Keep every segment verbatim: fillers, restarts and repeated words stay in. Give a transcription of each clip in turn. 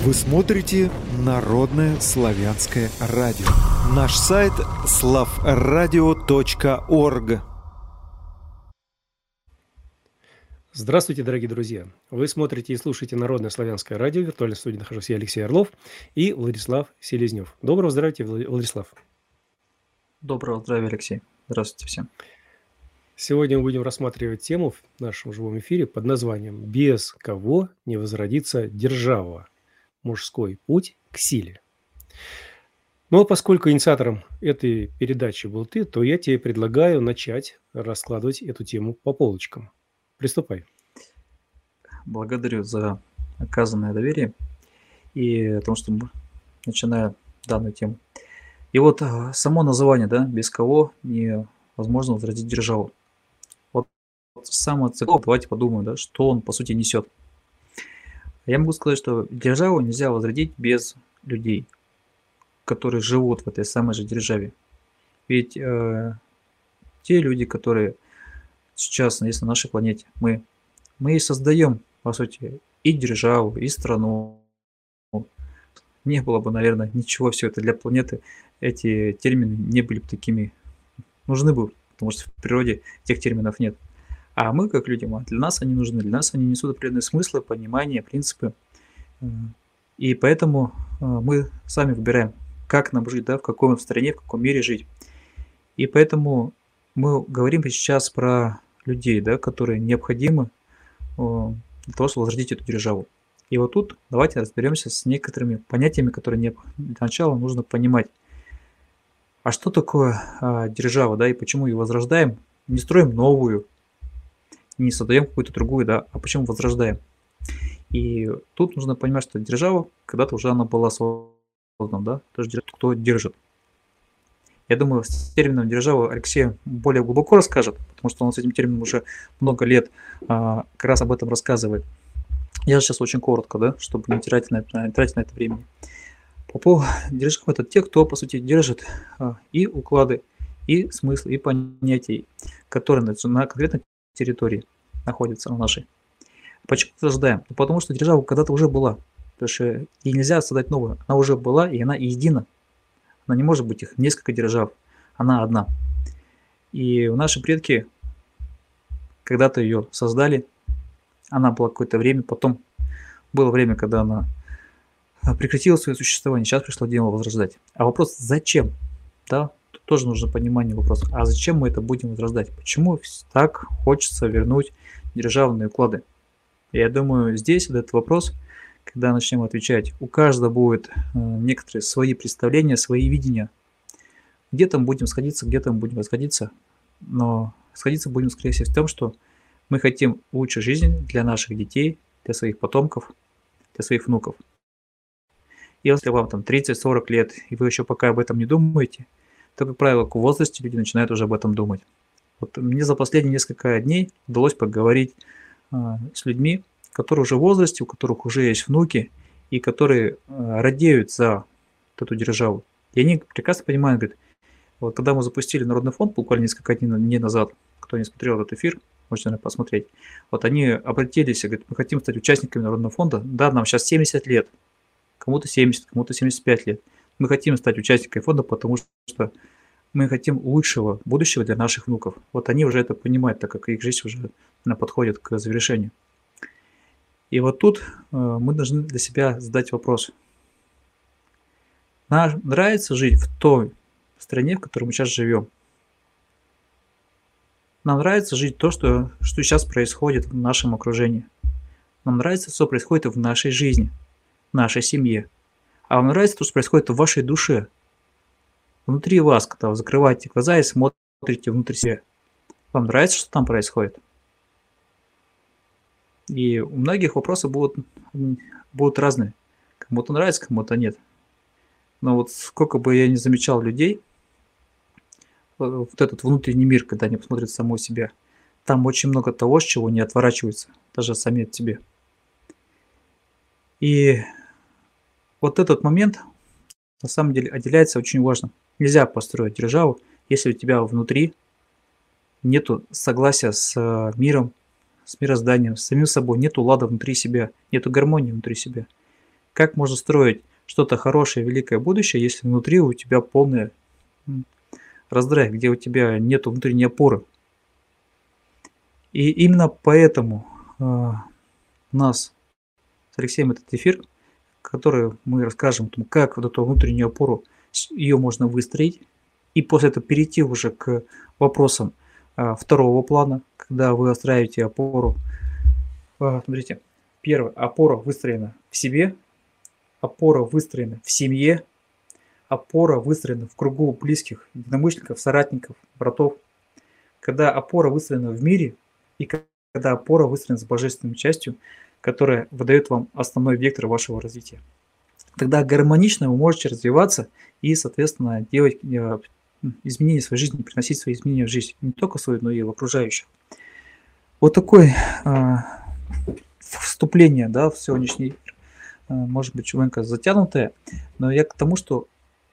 Вы смотрите Народное славянское радио. Наш сайт слав радио точка орг. Здравствуйте, дорогие друзья! Вы смотрите и слушаете Народное славянское радио. В виртуальной студии нахожусь я, Алексей Орлов, и Владислав Селезнев. Доброго здравия, Владислав. Доброго здравия, Алексей. Здравствуйте всем. Сегодня мы будем рассматривать тему в нашем живом эфире под названием «Без кого не возродится держава. Мужской путь к силе». Ну, а поскольку инициатором этой передачи был ты, то я тебе предлагаю начать раскладывать эту тему по полочкам. Приступай. Благодарю за оказанное доверие и о том, что мы начинаем данную тему. И вот а, само название, да, без кого невозможно возродить державу. Вот самое целое, давайте подумаем, да, что он по сути несет. Я могу сказать, что державу нельзя возродить без людей, которые живут в этой самой же державе. Ведь э, те люди, которые сейчас есть на нашей планете, мы, мы и создаем, по сути, и державу, и страну. Не было бы, наверное, ничего все это для планеты, эти термины не были бы такими нужны бы, потому что в природе этих терминов нет. А мы, как люди, для нас они нужны, для нас они несут определенные смыслы, понимания, принципы. И поэтому мы сами выбираем, как нам жить, да, в какой стране, в каком мире жить. И поэтому мы говорим сейчас про людей, да, которые необходимы для того, чтобы возродить эту державу. И вот тут давайте разберемся с некоторыми понятиями, которые для начала нужно понимать. А что такое а, держава, да, и почему ее возрождаем? Не строим новую, не создаем какую-то другую, да, а почему возрождаем? И тут нужно понимать, что держава, когда-то уже она была создана, да, тоже кто держит. Я думаю, с термином держава Алексей более глубоко расскажет, потому что он с этим термином уже много лет а, как раз об этом рассказывает. Я же сейчас очень коротко, да, чтобы не тратить на это, не тратить на это времени. По поводу держав, это те, кто, по сути, держит а, и уклады, и смыслы, и понятия, которые на, на конкретной территории находятся на нашей. Почему возрождаем? Ну, потому что держава когда-то уже была. Потому что ей нельзя создать новую. Она уже была, и она едина. Она не может быть их несколько держав. Она одна. И наши предки когда-то ее создали. Она была какое-то время. Потом было время, когда она прекратила свое существование. Сейчас пришло дело возрождать. А вопрос зачем? Да, тут тоже нужно понимание вопроса. А зачем мы это будем возрождать? Почему так хочется вернуть державные уклады? Я думаю, здесь вот этот вопрос, когда начнем отвечать, у каждого будет некоторые свои представления, свои видения. Где-то мы будем сходиться, где-то мы будем расходиться. Но сходиться будем, скорее всего, в том, что мы хотим лучшей жизни для наших детей, для своих потомков, для своих внуков. И если вам там тридцать-сорок лет, и вы еще пока об этом не думаете, то, как правило, к возрасте люди начинают уже об этом думать. Вот мне за последние несколько дней удалось поговорить а, с людьми, которые уже в возрасте, у которых уже есть внуки, и которые а, радеют за вот эту державу. И они прекрасно понимают, говорят, вот когда мы запустили Народный фонд буквально несколько дней назад, кто не смотрел этот эфир, можете, наверное, посмотреть, вот они обратились и говорят, мы хотим стать участниками Народного фонда, да, нам сейчас семьдесят лет, кому-то семьдесят, кому-то семьдесят пять лет. Мы хотим стать участниками фонда, потому что мы хотим лучшего будущего для наших внуков. Вот они уже это понимают, так как их жизнь уже подходит к завершению. И вот тут э, мы должны для себя задать вопрос. Нам нравится жить в той стране, в которой мы сейчас живем? Нам нравится жить то, что, что сейчас происходит в нашем окружении. Нам нравится, что происходит в нашей жизни, в нашей семье. А вам нравится то, что происходит в вашей душе? Внутри вас, когда вы закрываете глаза и смотрите внутрь себя. Вам нравится, что там происходит? И у многих вопросы будут, будут разные. Кому-то нравится, кому-то нет. Но вот сколько бы я ни замечал людей, вот этот внутренний мир, когда они посмотрят самого себя, там очень много того, с чего не отворачиваются, даже сами от себя. И вот этот момент на самом деле отделяется очень важно. Нельзя построить державу, если у тебя внутри нету согласия с миром, с мирозданием, с самим собой, нету лада внутри себя, нету гармонии внутри себя. Как можно строить что-то хорошее, великое будущее, если внутри у тебя полный м, раздрай, где у тебя нет внутренней опоры. И именно поэтому а, у нас с Алексеем этот эфир, который мы расскажем, о том, как вот эту внутреннюю опору, ее можно выстроить, и после этого перейти уже к вопросам а, второго плана, когда вы устраиваете опору. А, смотрите, первое, опора выстроена в себе, опора выстроена в семье, опора выстроена в кругу близких, единомышленников, соратников, братов. Когда опора выстроена в мире, и когда опора выстроена с божественной частью, которая выдает вам основной вектор вашего развития. Тогда гармонично вы можете развиваться и, соответственно, делать э, изменения в своей жизни, приносить свои изменения в жизнь, не только в свою, но и в окружающих. Вот такое э, вступление, да, в сегодняшний эфир. Э, может быть, чувенька затянутое, но я к тому, что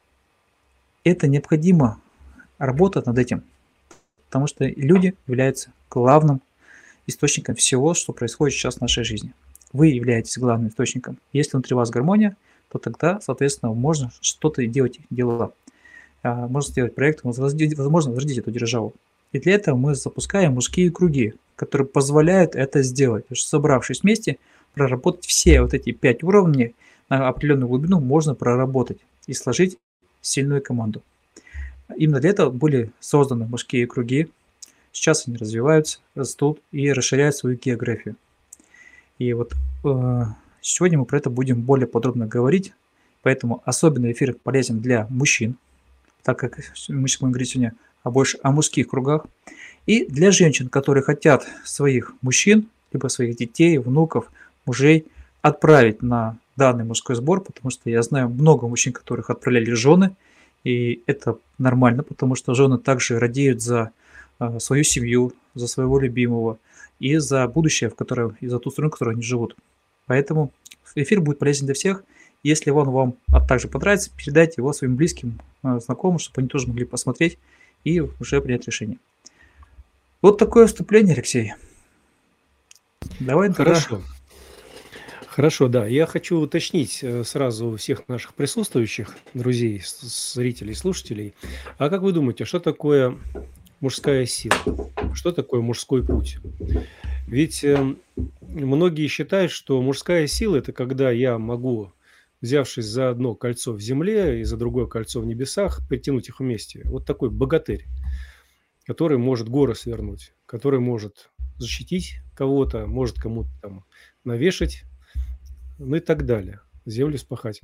это необходимо работать над этим, потому что люди являются главным источником всего, что происходит сейчас в нашей жизни. Вы являетесь главным источником. Если внутри вас гармония, то тогда, соответственно, можно что-то делать, дела. Можно сделать проект, возможно, возродить эту державу. И для этого мы запускаем мужские круги, которые позволяют это сделать. Потому что, собравшись вместе, проработать все вот эти пять уровней на определенную глубину можно проработать и сложить сильную команду. Именно для этого были созданы мужские круги. Сейчас они развиваются, растут и расширяют свою географию. И вот э, сегодня мы про это будем более подробно говорить, поэтому особенно эфир полезен для мужчин, так как мы будем говорить сегодня о больше о мужских кругах, и для женщин, которые хотят своих мужчин, либо своих детей, внуков, мужей отправить на данный мужской сбор, потому что я знаю много мужчин, которых отправляли жены, и это нормально, потому что жены также радеют за свою семью, за своего любимого и за будущее, в котором, и за ту страну, в которой они живут. Поэтому эфир будет полезен для всех. Если он вам также понравится, передайте его своим близким, знакомым, чтобы они тоже могли посмотреть и уже принять решение. Вот такое вступление, Алексей. Давай Хорошо. тогда... Хорошо, да. Я хочу уточнить сразу у всех наших присутствующих, друзей, зрителей, слушателей. А как вы думаете, что такое мужская сила? Что такое мужской путь? Ведь э, многие считают, что мужская сила – это когда я могу, взявшись за одно кольцо в земле и за другое кольцо в небесах, притянуть их вместе. Вот такой богатырь, который может горы свернуть, который может защитить кого-то, может кому-то там навешать, ну и так далее, землю спахать.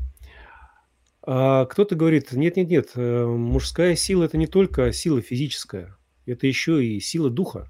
А кто-то говорит, нет-нет-нет, мужская сила – это не только сила физическая, это еще и сила духа.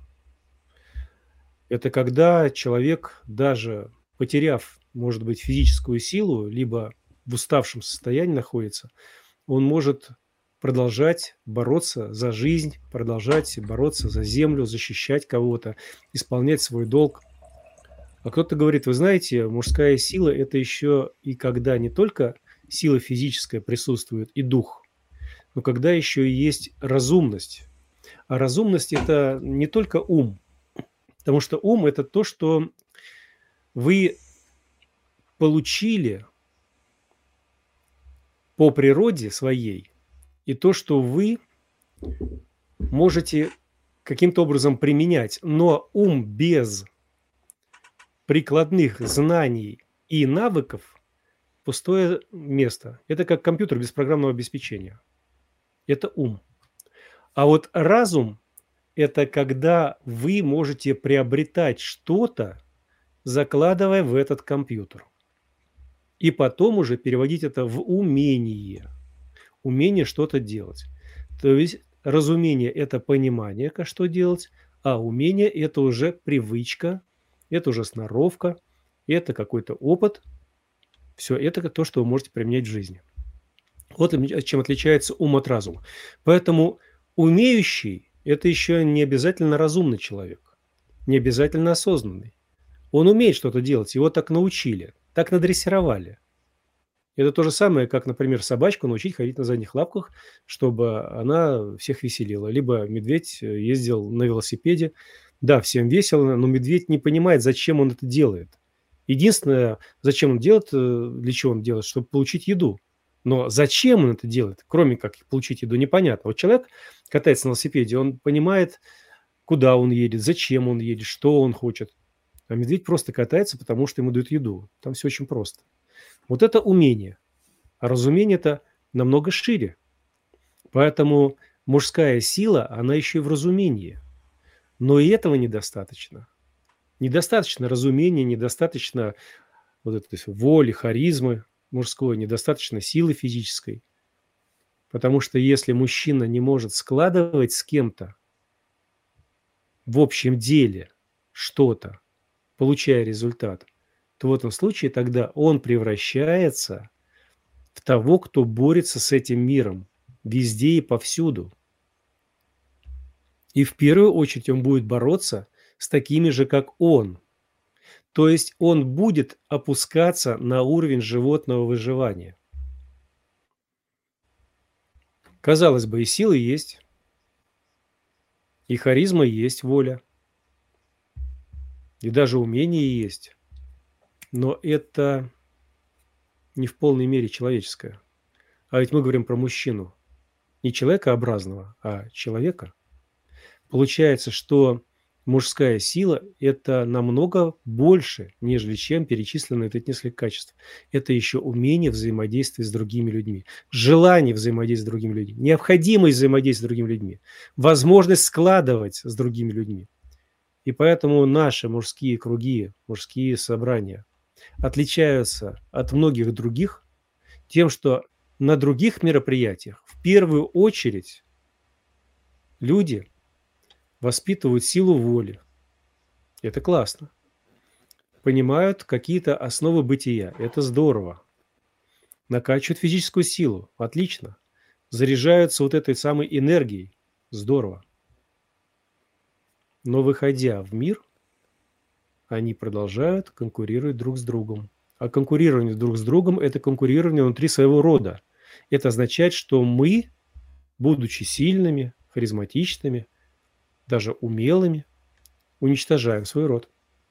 Это когда человек, даже потеряв, может быть, физическую силу, либо в уставшем состоянии находится, он может продолжать бороться за жизнь, продолжать бороться за землю, защищать кого-то, исполнять свой долг. А кто-то говорит, вы знаете, мужская сила – это еще и когда не только сила физическая присутствует и дух, но когда еще и есть разумность. А разумность – это не только ум, потому что ум – это то, что вы получили по природе своей, и то, что вы можете каким-то образом применять. Но ум без прикладных знаний и навыков – пустое место. Это как компьютер без программного обеспечения. Это ум. А вот разум – это когда вы можете приобретать что-то, закладывая в этот компьютер. И потом уже переводить это в умение. Умение что-то делать. То есть разумение – это понимание, как что делать, а умение – это уже привычка, это уже сноровка, это какой-то опыт. Все это то, что вы можете применять в жизни. Вот чем отличается ум от разума. Поэтому умеющий – это еще не обязательно разумный человек, не обязательно осознанный. Он умеет что-то делать, его так научили, так надрессировали. Это то же самое, как, например, собачку научить ходить на задних лапках, чтобы она всех веселила. Либо медведь ездил на велосипеде. Да, всем весело, но медведь не понимает, зачем он это делает. Единственное, зачем он делает, э, для чего он делает, чтобы получить еду. Но зачем он это делает, кроме как получить еду, непонятно. Вот человек катается на велосипеде, он понимает, куда он едет, зачем он едет, что он хочет. А медведь просто катается, потому что ему дают еду. Там все очень просто. Вот это умение. А разумение-то намного шире. Поэтому мужская сила, она еще и в разумении. Но и этого недостаточно. Недостаточно разумения, недостаточно вот это, то есть воли, харизмы мужской, недостаточно силы физической. Потому что если мужчина не может складывать с кем-то в общем деле что-то, получая результат, то в этом случае тогда он превращается в того, кто борется с этим миром везде и повсюду. И в первую очередь он будет бороться с такими же, как он. То есть он будет опускаться на уровень животного выживания. Казалось бы, и силы есть, и харизма есть, воля, и даже умение есть. Но это не в полной мере человеческое. А ведь мы говорим про мужчину. Не человекообразного, а человека. Получается, что мужская сила – это намного больше, нежели чем перечисленные тут несколько качеств. Это еще умение взаимодействовать с другими людьми, желание взаимодействовать с другими людьми, необходимость взаимодействовать с другими людьми, возможность складывать с другими людьми. И поэтому наши мужские круги, мужские собрания отличаются от многих других тем, что на других мероприятиях в первую очередь люди воспитывают силу воли. Это классно. Понимают какие-то основы бытия. Это здорово. Накачивают физическую силу. Отлично. Заряжаются вот этой самой энергией. Здорово. Но выходя в мир, они продолжают конкурировать друг с другом. А конкурирование друг с другом – это конкурирование внутри своего рода. Это означает, что мы, будучи сильными, харизматичными, даже умелыми, уничтожаем свой род.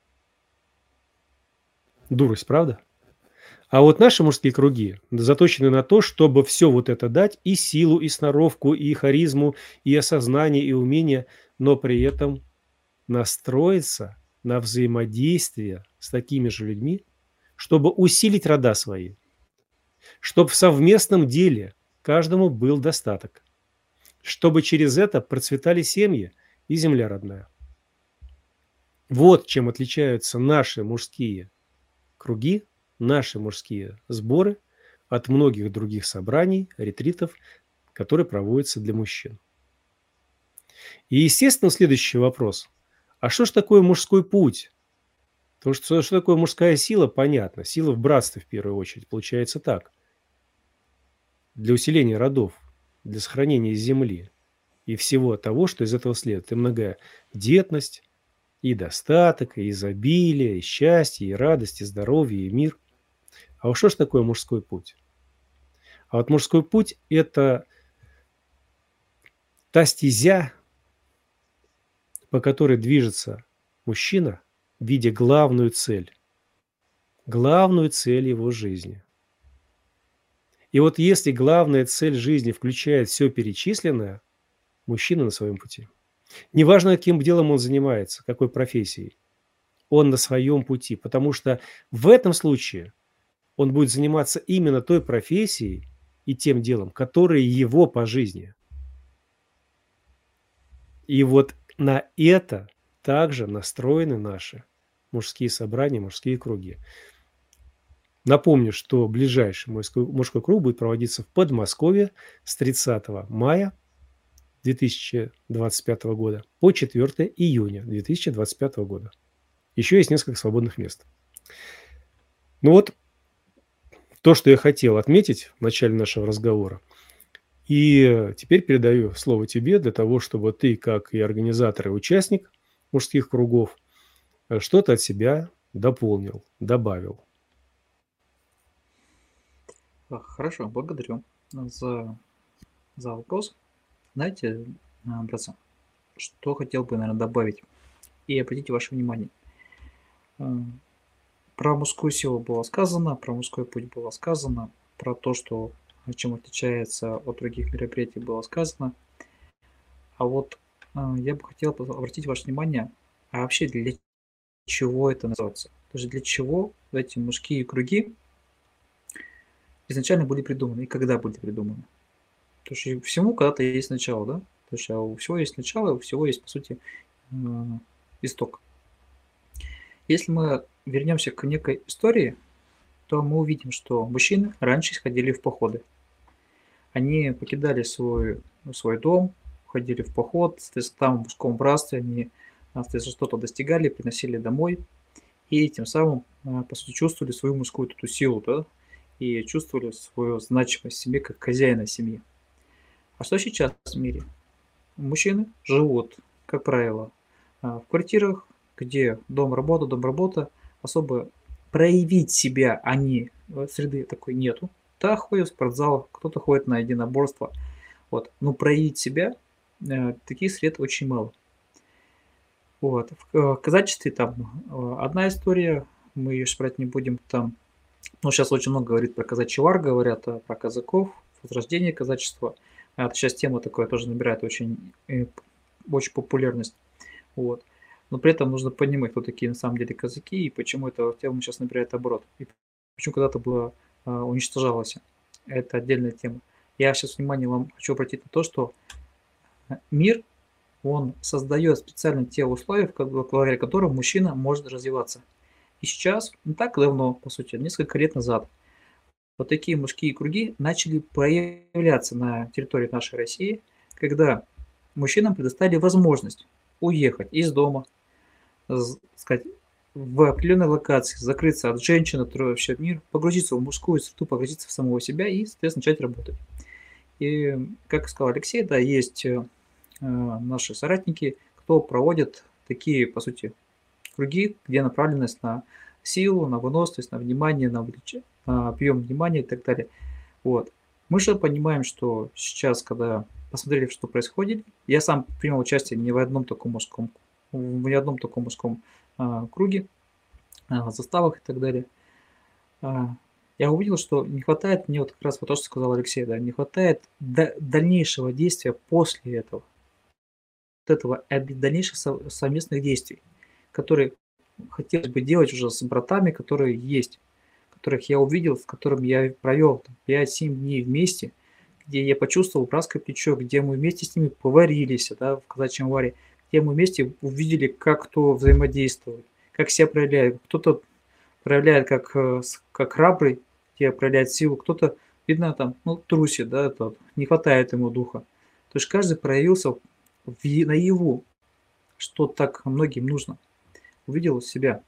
Дурость, правда? А вот наши мужские круги заточены на то, чтобы все вот это дать, и силу, и сноровку, и харизму, и осознание, и умение, но при этом настроиться на взаимодействие с такими же людьми, чтобы усилить рода свои, чтобы в совместном деле каждому был достаток, чтобы через это процветали семьи и земля родная. Вот чем отличаются наши мужские круги, наши мужские сборы от многих других собраний, ретритов, которые проводятся для мужчин. И, естественно, следующий вопрос. А что же такое мужской путь? Потому что что такое мужская сила, понятно. Сила в братстве, в первую очередь, получается так. Для усиления родов, для сохранения земли и всего того, что из этого следует. И многодетность, и достаток, и изобилие, и счастье, и радость, и здоровье, и мир. А вот что же такое мужской путь? А вот мужской путь – это та стезя, по которой движется мужчина, видя главную цель, главную цель его жизни. И вот если главная цель жизни включает все перечисленное, мужчина на своем пути. Неважно, каким делом он занимается, какой профессией, он на своем пути, потому что в этом случае он будет заниматься именно той профессией и тем делом, которое его по жизни. И вот на это также настроены наши мужские собрания, мужские круги. Напомню, что ближайший мужской, мужской круг будет проводиться в Подмосковье с тридцатого мая две тысячи двадцать пятого года по четвёртое июня две тысячи двадцать пятого года. Еще есть несколько свободных мест. Ну вот, то, что я хотел отметить в начале нашего разговора. И теперь передаю слово тебе для того, чтобы ты, как и организатор и участник мужских кругов, что-то от себя дополнил, добавил. Хорошо, благодарю за, за вопрос. Знаете, братцы, что хотел бы, наверное, добавить и обратите ваше внимание. Про мужскую силу было сказано, про мужской путь было сказано, про то, что чем отличается от других мероприятий, было сказано. А вот а, я бы хотел обратить ваше внимание, а вообще для чего это называется? То есть для чего эти мужские круги изначально были придуманы и когда были придуманы? То есть всему когда-то есть начало, да? То есть а у всего есть начало, у всего есть, по сути, исток. Если мы вернемся к некой истории, то мы увидим, что мужчины раньше ходили в походы. Они покидали свой, свой дом, ходили в поход, там в мужском братстве они что-то достигали, приносили домой, и тем самым, по сути, чувствовали свою мужскую эту силу, да, и чувствовали свою значимость в семье как хозяина семьи. А что сейчас в мире? Мужчины живут, как правило, в квартирах, где дом-работа, дом-работа, особо проявить себя они, среды такой нету. Да, ходят в спортзал, кто-то ходит на единоборство, вот, но проявить себя э, таких сред очень мало. Вот. В казачестве там одна история, мы ее брать не будем, там, ну, сейчас очень много говорит про казачий вар, говорят про казаков, возрождение казачества. Это сейчас тема такая тоже набирает очень, очень популярность. Вот. Но при этом нужно понимать, кто такие на самом деле казаки и почему эта тема сейчас набирает оборот. И почему когда-то было а, уничтожалось. Это отдельная тема. Я сейчас внимание вам хочу обратить на то, что мир, он создает специально те условия, благодаря которым мужчина может развиваться. И сейчас, не так давно, по сути, несколько лет назад, вот такие мужские круги начали проявляться на территории нашей России, когда мужчинам предоставили возможность уехать из дома, сказать, в определенной локации, закрыться от женщин, вообще мир, погрузиться в мужскую среду, погрузиться в самого себя и, соответственно, начать работать. И, как сказал Алексей, да, есть э, наши соратники, кто проводит такие, по сути, круги, где направленность на силу, на выносливость, на внимание, на, влечение, на объем внимания и так далее. Вот. Мы же понимаем, что сейчас, когда посмотрели, что происходит, я сам принял участие не в одном таком мужском, в ни одном таком мужском а, круге, а, заставах и так далее. А, я увидел, что не хватает мне вот как раз вот то, что сказал Алексей, да, не хватает до, дальнейшего действия после этого, вот этого дальнейших совместных действий, которые хотелось бы делать уже с братами, которые есть, которых я увидел, с которыми я провел пять-семь дней вместе, где я почувствовал братское плечо, где мы вместе с ними поварились, да, в казачьем варе, где мы вместе увидели, как кто взаимодействует, как себя проявляет. Кто-то проявляет как, как храбрый, где проявляет силу, кто-то, видно, там, ну, трусит, да, это, не хватает ему духа. То есть каждый проявился в, наяву, что так многим нужно. Увидел себя.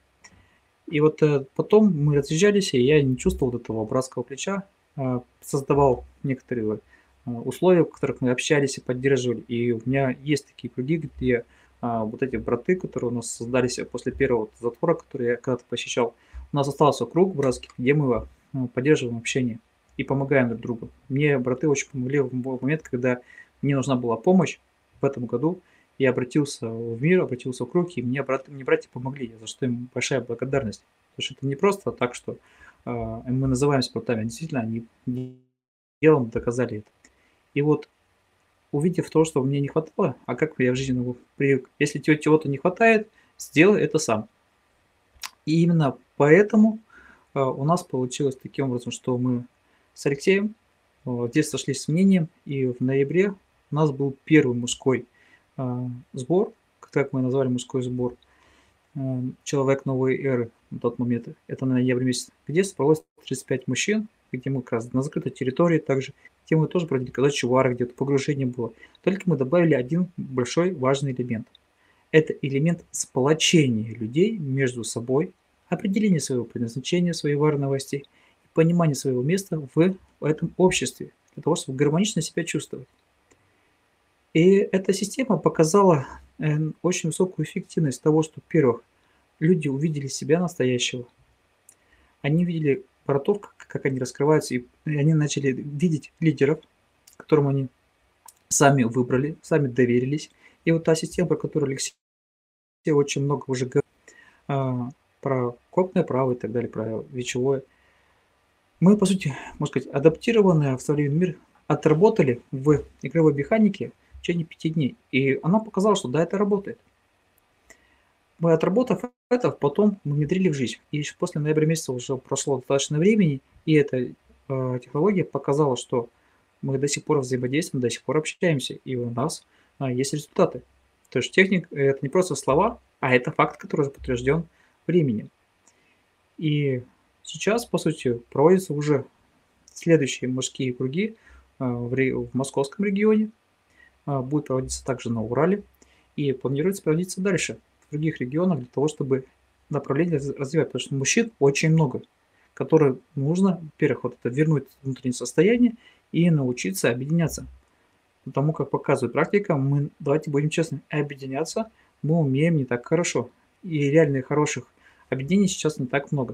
И вот э, потом мы разъезжались, и я не чувствовал вот этого братского плеча, э, создавал некоторые э, условия, в которых мы общались и поддерживали. И у меня есть такие круги, где э, вот эти браты, которые у нас создались после первого затвора, который я когда-то посещал, у нас остался круг братский, где мы э, поддерживаем общение и помогаем друг другу. Мне браты очень помогли в момент, когда мне нужна была помощь в этом году. Я обратился в мир, обратился в круг, и мне, брат, мне братья помогли, за что им большая благодарность. Потому что это не просто так, что э, мы называемся братами, а действительно они делом доказали это. И вот, увидев то, что мне не хватало, а как я в жизни привык, если тебе чего-то не хватает, сделай это сам. И именно поэтому э, у нас получилось таким образом, что мы с Алексеем э, здесь сошлись с мнением, и в ноябре у нас был первый мужской сбор, как мы назвали мужской сбор, человек новой эры на тот момент, это на ноябрь месяц, где собралось тридцать пять мужчин, где мы как раз на закрытой территории также, где мы тоже проводили казачий вар, где-то погружение было. Только мы добавили один большой важный элемент. Это элемент сплочения людей между собой, определение своего предназначения, своей варновости и понимание своего места в этом обществе, для того, чтобы гармонично себя чувствовать. И эта система показала очень высокую эффективность того, что, во-первых, люди увидели себя настоящего. Они видели братов, как они раскрываются, и они начали видеть лидеров, которым они сами выбрали, сами доверились. И вот та система, про которую Алексей очень много уже говорил, про копное право и так далее, про вечевое. Мы, по сути, можно сказать, адаптированные в современный мир отработали в игровой механике в течение пяти дней. И она показала, что да, это работает. Мы, отработав это, потом мы внедрили в жизнь. И еще после ноября месяца уже прошло достаточно времени, и эта э, технология показала, что мы до сих пор взаимодействуем, до сих пор общаемся, и у нас а, есть результаты. То есть техник – это не просто слова, а это факт, который уже подтвержден временем. И сейчас, по сути, проводятся уже следующие мужские круги а, в, ре- в московском регионе, а, будет проводиться также на Урале, и планируется проводиться дальше в других регионах для того, чтобы направление раз- развивать, потому что мужчин очень много, которым нужно, во-первых, вот это вернуть внутреннее состояние и научиться объединяться. Потому как показывает практика, мы, давайте будем честны, объединяться мы умеем не так хорошо. И реальных хороших объединений сейчас не так много.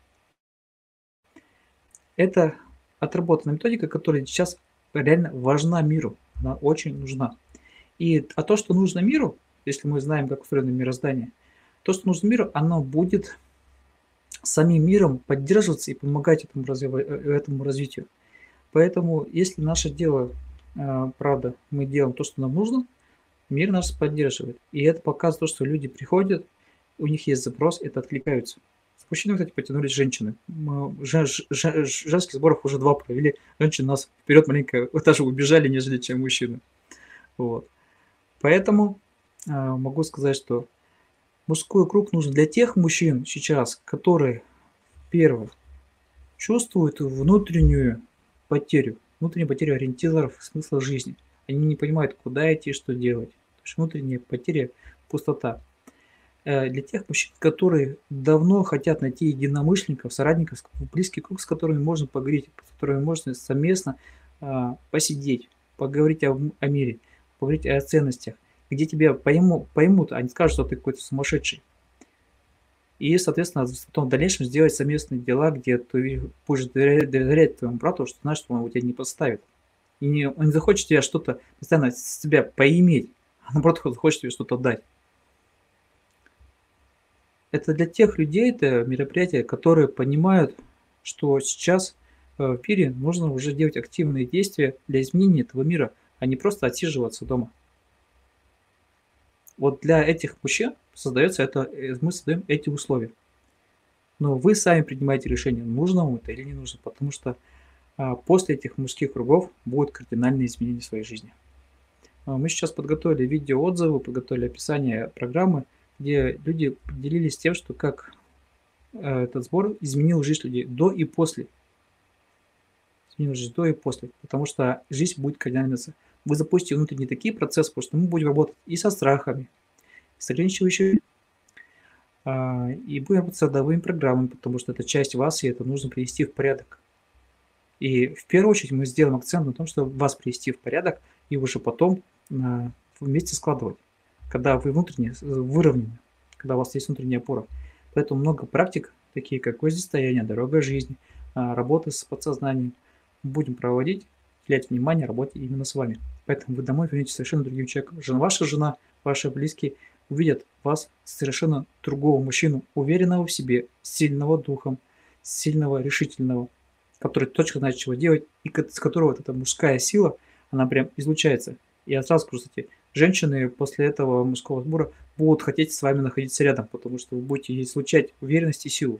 Это отработанная методика, которая сейчас реально важна миру. Она очень нужна. И, а то, что нужно миру, если мы знаем, как устроено мироздание, то, что нужно миру, оно будет самим миром поддерживаться и помогать этому, развива- э, этому развитию. Поэтому, если наше дело, э, правда, мы делаем то, что нам нужно, мир нас поддерживает. И это показывает то, что люди приходят, у них есть запрос, это откликаются. С мужчинами, кстати, потянулись женщины. Мы жен- ж- ж- ж- женских сборов уже два провели. Женщины нас вперед маленько даже убежали, нежели чем мужчины. Вот. Поэтому э, могу сказать, что мужской круг нужен для тех мужчин сейчас, которые, первое, чувствуют внутреннюю потерю, внутреннюю потерю ориентиров смысла жизни. Они не понимают, куда идти, что делать. То есть внутренняя потеря, пустота. Э, Для тех мужчин, которые давно хотят найти единомышленников, соратников, близкий круг, с которыми можно поговорить, с которыми можно совместно а, посидеть, поговорить о, м- о мире, поговорить о ценностях, где тебя пойму- поймут, а не скажут, что ты какой-то сумасшедший. И, соответственно, потом в дальнейшем сделать совместные дела, где ты будешь доверять, доверять твоему брату, что знаешь, что он у тебя не подставит. И не, он не захочет тебя что-то постоянно с тебя поиметь, а наоборот хочет тебе что-то дать. Это для тех людей, это мероприятие, которые понимают, что сейчас э, в мире нужно уже делать активные действия для изменения этого мира, а не просто отсиживаться дома. Вот для этих мужчин создается это, э, мы создаем эти условия. Но вы сами принимаете решение, нужно вам это или не нужно, потому что а, после этих мужских кругов будут кардинальные изменения в своей жизни. А, Мы сейчас подготовили видеоотзывы, подготовили описание программы, где люди поделились тем, что как э, этот сбор изменил жизнь людей до и после. Изменил жизнь до и после, потому что жизнь будет кардинально меняться. Вы запустите внутренние такие процессы, потому что мы будем работать и со страхами, и с ограничивающими, а, и будем работать с родовыми программами, потому что это часть вас, и это нужно привести в порядок. И в первую очередь мы сделаем акцент на том, что вас привести в порядок и уже потом а, вместе складывать, когда вы внутренне э, выровнены, когда у вас есть внутренняя опора. Поэтому много практик, такие как гвоздистояние, дорога жизни, а, работа с подсознанием, будем проводить, уделять внимание работе именно с вами. Поэтому вы домой вернетесь совершенно другим человеком. Жена, ваша жена, ваши близкие увидят вас совершенно другого мужчину, уверенного в себе, сильного духом, сильного, решительного, который точно знает, чего делать, и ко- с которого вот эта мужская сила, она прям излучается. И я сразу скажу, кстати, женщины после этого мужского сбора будут хотеть с вами находиться рядом, потому что вы будете излучать уверенность и силу.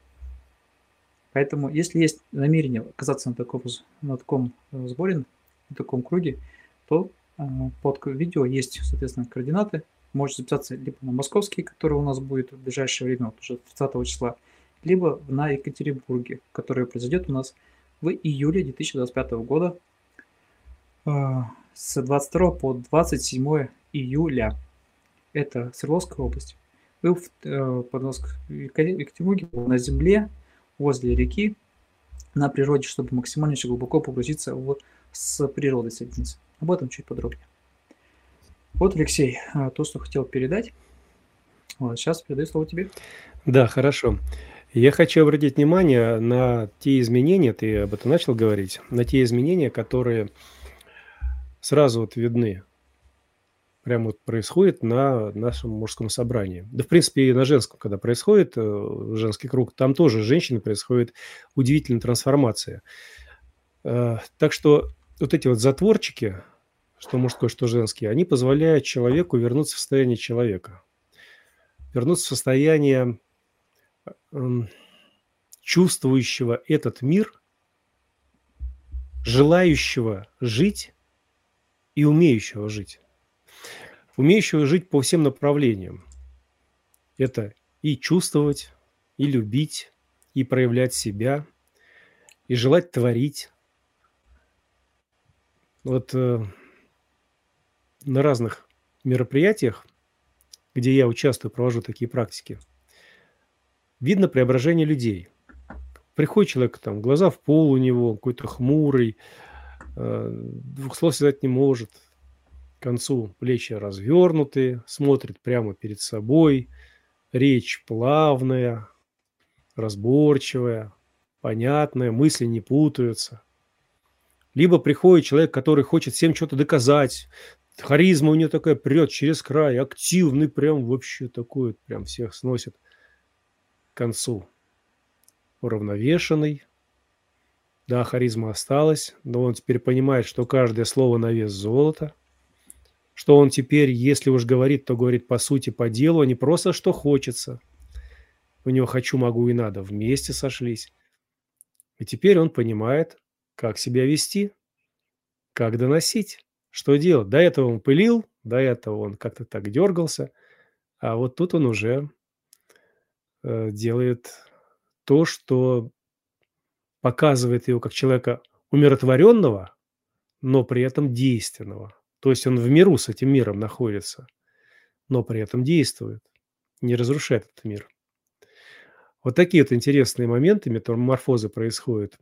Поэтому, если есть намерение оказаться на таком, з- на таком э, сборе, на таком круге, то э, под к- видео есть, соответственно, координаты. Можете записаться либо на московский, который у нас будет в ближайшее время, вот уже тридцатого числа, либо на Екатеринбурге, который произойдет у нас в июле две тысячи двадцать пятого года э, с двадцать второго по двадцать седьмое июля. Это Свердловская область. Вы в э, Подмоск- в Ека- Екатеринбурге на земле, возле реки, на природе, чтобы максимально еще глубоко погрузиться в, с природой соединиться. Об этом чуть подробнее. Вот, Алексей, а, то, что хотел передать. Вот, сейчас передаю слово тебе. Да, хорошо. Я хочу обратить внимание на те изменения, ты об этом начал говорить, на те изменения, которые сразу вот видны. прямо вот происходит на нашем мужском собрании. Да, в принципе, и на женском, когда происходит э, женский круг, там тоже женщины происходит удивительная трансформация. Э, так что вот эти вот затворчики, что мужской, что женский, они позволяют человеку вернуться в состояние человека, вернуться в состояние м, чувствующего этот мир, желающего жить и умеющего жить. Умеющего жить по всем направлениям. Это и чувствовать, и любить, и проявлять себя, и желать творить. Вот э, на разных мероприятиях, где я участвую, провожу такие практики, видно преображение людей. Приходит человек, там, глаза в пол у него, какой-то хмурый, э, двух слов сказать не может, к концу плечи развернуты, смотрит прямо перед собой, речь плавная, разборчивая, понятная, мысли не путаются. Либо приходит человек, который хочет всем что-то доказать, харизма у него такая прет через край, активный, прям вообще такой, прям всех сносит. К концу уравновешенный. Да, харизма осталась, но он теперь понимает, что каждое слово на вес золота, что он теперь, если уж говорит, то говорит по сути, по делу, а не просто что хочется. У него «хочу, могу и надо» вместе сошлись. И теперь он понимает, как себя вести, как доносить, что делать. До этого он пылил, до этого он как-то так дергался, а вот тут он уже э, делает то, что показывает его как человека умиротворенного, но при этом действенного. То есть он в миру с этим миром находится, но при этом действует, не разрушает этот мир. Вот такие вот интересные моменты, метаморфозы происходят.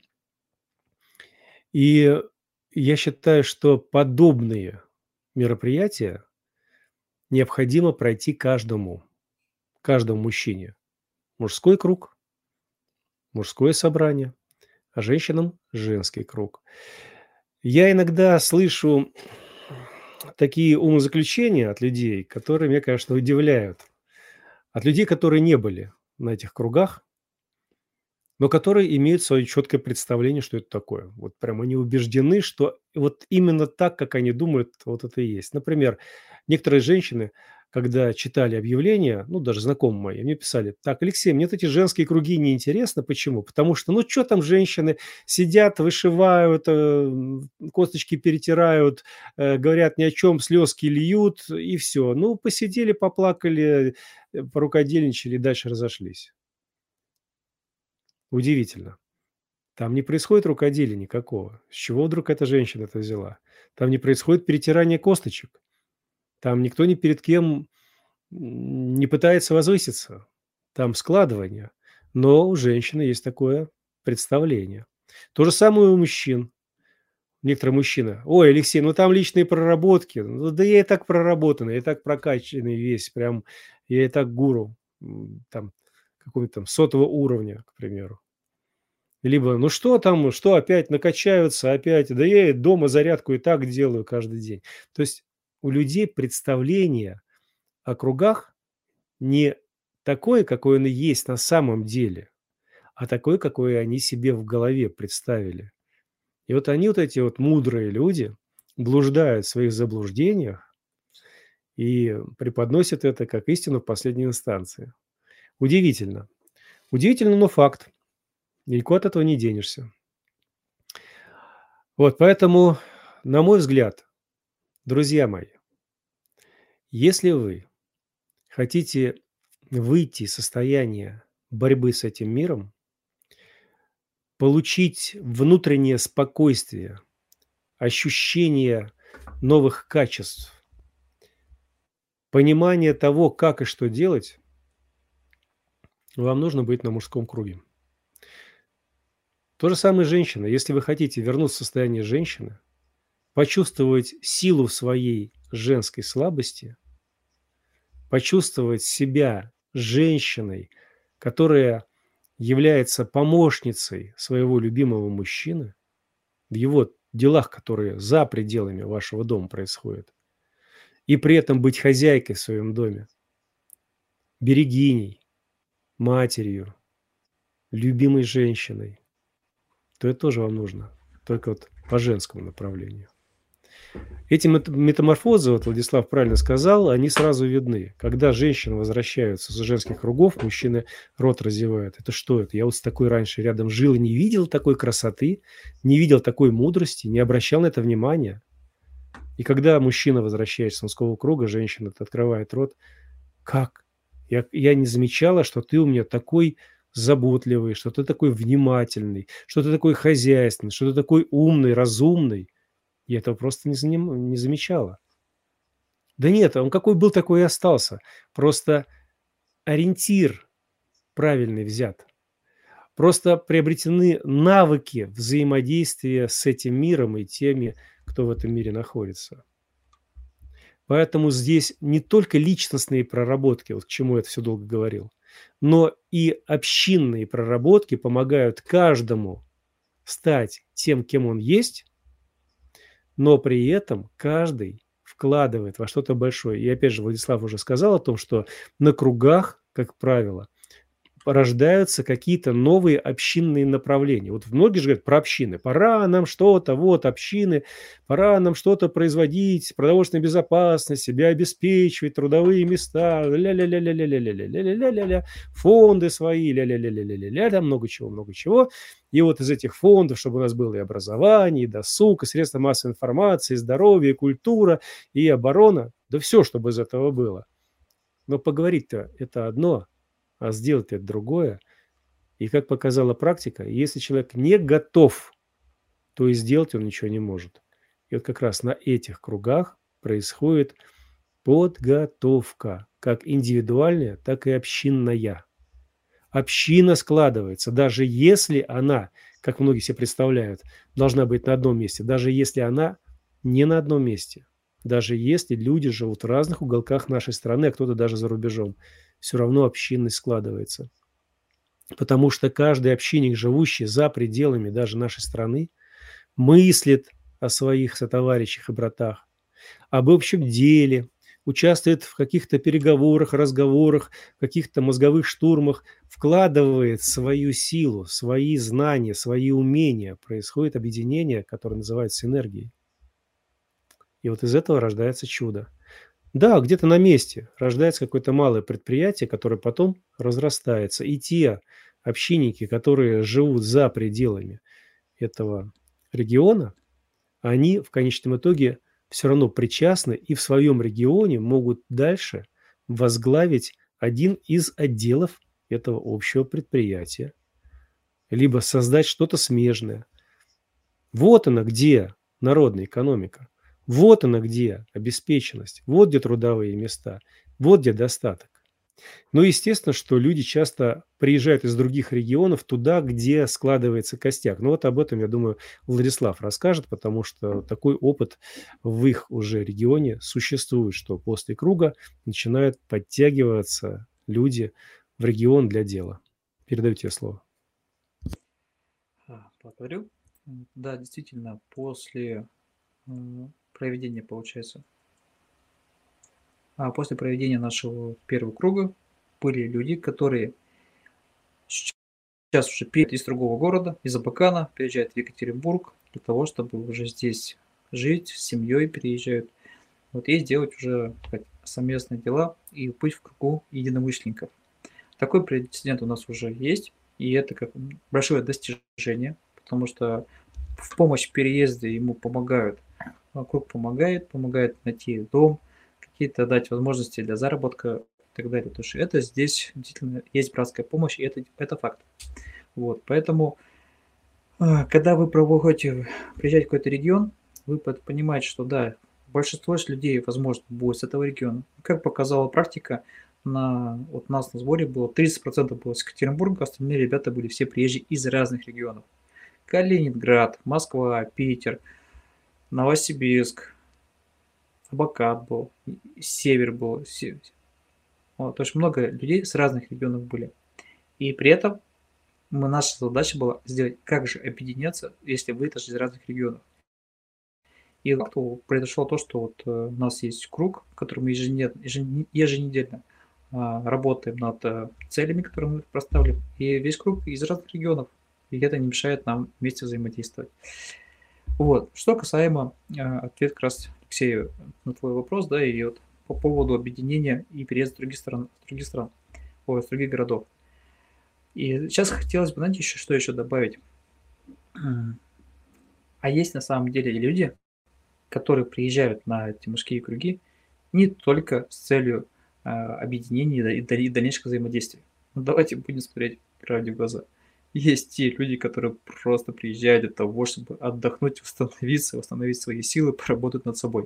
И я считаю, что подобные мероприятия необходимо пройти каждому, каждому мужчине. Мужской круг, мужское собрание, а женщинам женский круг. Я иногда слышу такие умозаключения от людей, которые меня, конечно, удивляют. От людей, которые не были на этих кругах, но которые имеют свое четкое представление, что это такое. Вот прям они убеждены, что вот именно так, как они думают, вот это и есть. Например, некоторые женщины, когда читали объявления, ну, даже знакомые мои, мне писали: так, Алексей, мне вот эти женские круги неинтересны. Почему? Потому что, ну, что там женщины сидят, вышивают, э, косточки перетирают, э, говорят ни о чем, слезки льют, и все. Ну, посидели, поплакали, э, порукодельничали и дальше разошлись. Удивительно. Там не происходит рукоделия никакого. С чего вдруг эта женщина это взяла? Там не происходит перетирание косточек. Там никто ни перед кем м, не пытается возвыситься. Там складывание. Но у женщины есть такое представление. То же самое у мужчин. Некоторые мужчины: ой, Алексей, ну там личные проработки. Ну, да я и так проработанный, я и так прокачанный весь, прям я и так гуру, м, там какого-то там сотого уровня, к примеру. Либо, ну что там, что опять накачаются, опять, да я и дома зарядку и так делаю каждый день. То есть у людей представление о кругах не такое, какое оно есть на самом деле, а такое, какое они себе в голове представили. И вот они, вот эти вот мудрые люди, блуждают в своих заблуждениях и преподносят это как истину в последней инстанции. Удивительно. Удивительно, но факт. Никуда от этого не денешься. Вот поэтому, на мой взгляд, друзья мои, если вы хотите выйти из состояния борьбы с этим миром, получить внутреннее спокойствие, ощущение новых качеств, понимание того, как и что делать, вам нужно быть на мужском круге. То же самое женщина. Если вы хотите вернуться в состояние женщины, почувствовать силу своей женской слабости, почувствовать себя женщиной, которая является помощницей своего любимого мужчины в его делах, которые за пределами вашего дома происходят, и при этом быть хозяйкой в своем доме, берегиней, матерью, любимой женщиной, то это тоже вам нужно, только вот по женскому направлению. Эти метаморфозы, вот Владислав правильно сказал, они сразу видны. Когда женщины возвращаются с женских кругов, мужчины рот разевают. Это что это? Я вот с такой раньше рядом жил и не видел такой красоты, не видел такой мудрости, не обращал на это внимания. И когда мужчина возвращается с мужского круга, женщина открывает рот. Как? Я, я не замечала, что ты у меня такой заботливый, что ты такой внимательный, что ты такой хозяйственный, что ты такой умный, разумный. Я этого просто не, заним... не замечала. Да нет, он какой был, такой и остался. Просто ориентир правильный взят. Просто приобретены навыки взаимодействия с этим миром и теми, кто в этом мире находится. Поэтому здесь не только личностные проработки, вот к чему я это все долго говорил, но и общинные проработки помогают каждому стать тем, кем он есть, но при этом каждый вкладывает во что-то большое. И опять же, Владислав уже сказал о том, что на кругах, как правило, рождаются какие-то новые общинные направления. Вот многие же говорят про общины. Пора нам что-то, вот общины, пора нам что-то производить, продовольственная безопасность, себя обеспечивать, трудовые места, ля-ля-ля-ля-ля-ля-ля-ля-ля-ля-ля, фонды свои, ля-ля-ля-ля-ля-ля-ля, много чего, много чего. И вот из этих фондов, чтобы у нас было и образование, и досуг, и средства массовой информации, и здоровье, и культура, и оборона, да все, чтобы из этого было. Но поговорить-то это одно, а сделать это другое. И как показала практика, если человек не готов, то и сделать он ничего не может. И вот как раз на этих кругах происходит подготовка, как индивидуальная, так и общинная. Община складывается, даже если она, как многие себе представляют, должна быть на одном месте, даже если она не на одном месте, даже если люди живут в разных уголках нашей страны, а кто-то даже за рубежом, все равно общинность складывается. Потому что каждый общинник, живущий за пределами даже нашей страны, мыслит о своих сотоварищах и братах, об общем деле, участвует в каких-то переговорах, разговорах, каких-то мозговых штурмах, вкладывает свою силу, свои знания, свои умения. Происходит объединение, которое называется энергией. И вот из этого рождается чудо. Да, где-то на месте рождается какое-то малое предприятие, которое потом разрастается. И те общинники, которые живут за пределами этого региона, они в конечном итоге все равно причастны и в своем регионе могут дальше возглавить один из отделов этого общего предприятия, либо создать что-то смежное. Вот она где народная экономика. Вот она где обеспеченность, вот где трудовые места, вот где достаток. Ну, естественно, что люди часто приезжают из других регионов туда, где складывается костяк. Ну, вот об этом, я думаю, Владислав расскажет, потому что такой опыт в их уже регионе существует, что после круга начинают подтягиваться люди в регион для дела. Передаю тебе слово. Благодарю. Да, действительно, после проведения, получается, а после проведения нашего первого круга были люди, которые сейчас уже переезжают из другого города, из Абакана, переезжают в Екатеринбург для того, чтобы уже здесь жить, с семьей переезжают, вот, и сделать уже как, совместные дела и быть в кругу единомышленников. Такой прецедент у нас уже есть, и это как большое достижение, потому что в помощь переезда ему помогают. Круг помогает, помогает найти дом, какие-то дать возможности для заработка и так далее. Потому что это здесь действительно есть братская помощь, и это, это факт. Вот, поэтому, когда вы проводите, приезжаете в какой-то регион, вы понимаете, что да, большинство людей, возможно, будет с этого региона. Как показала практика, на, вот у нас на сборе было тридцать процентов было с Екатеринбурга, остальные ребята были все приезжие из разных регионов. Калининград, Москва, Питер, Новосибирск, Абакан был, Север был. Вот, то есть много людей с разных регионов были. И при этом мы, наша задача была сделать, как же объединяться, если вы тоже из разных регионов. И как-то произошло то, что вот э, у нас есть круг, в котором мы еженедельно, еженедельно а, работаем над э, целями, которые мы проставили, и весь круг из разных регионов, и это не мешает нам вместе взаимодействовать. Вот. Что касаемо э, ответ как раз Алексею на твой вопрос, да, и вот по поводу объединения и переезда в других стран, в других стран, ой, в других городов. И сейчас хотелось бы, знаете, еще что еще добавить. А есть на самом деле люди, которые приезжают на эти мужские круги не только с целью а, объединения и дали- дальнейшего взаимодействия. Ну, давайте будем смотреть правде в глаза. Есть те люди, которые просто приезжают для того, чтобы отдохнуть, восстановиться, восстановить свои силы, поработать над собой.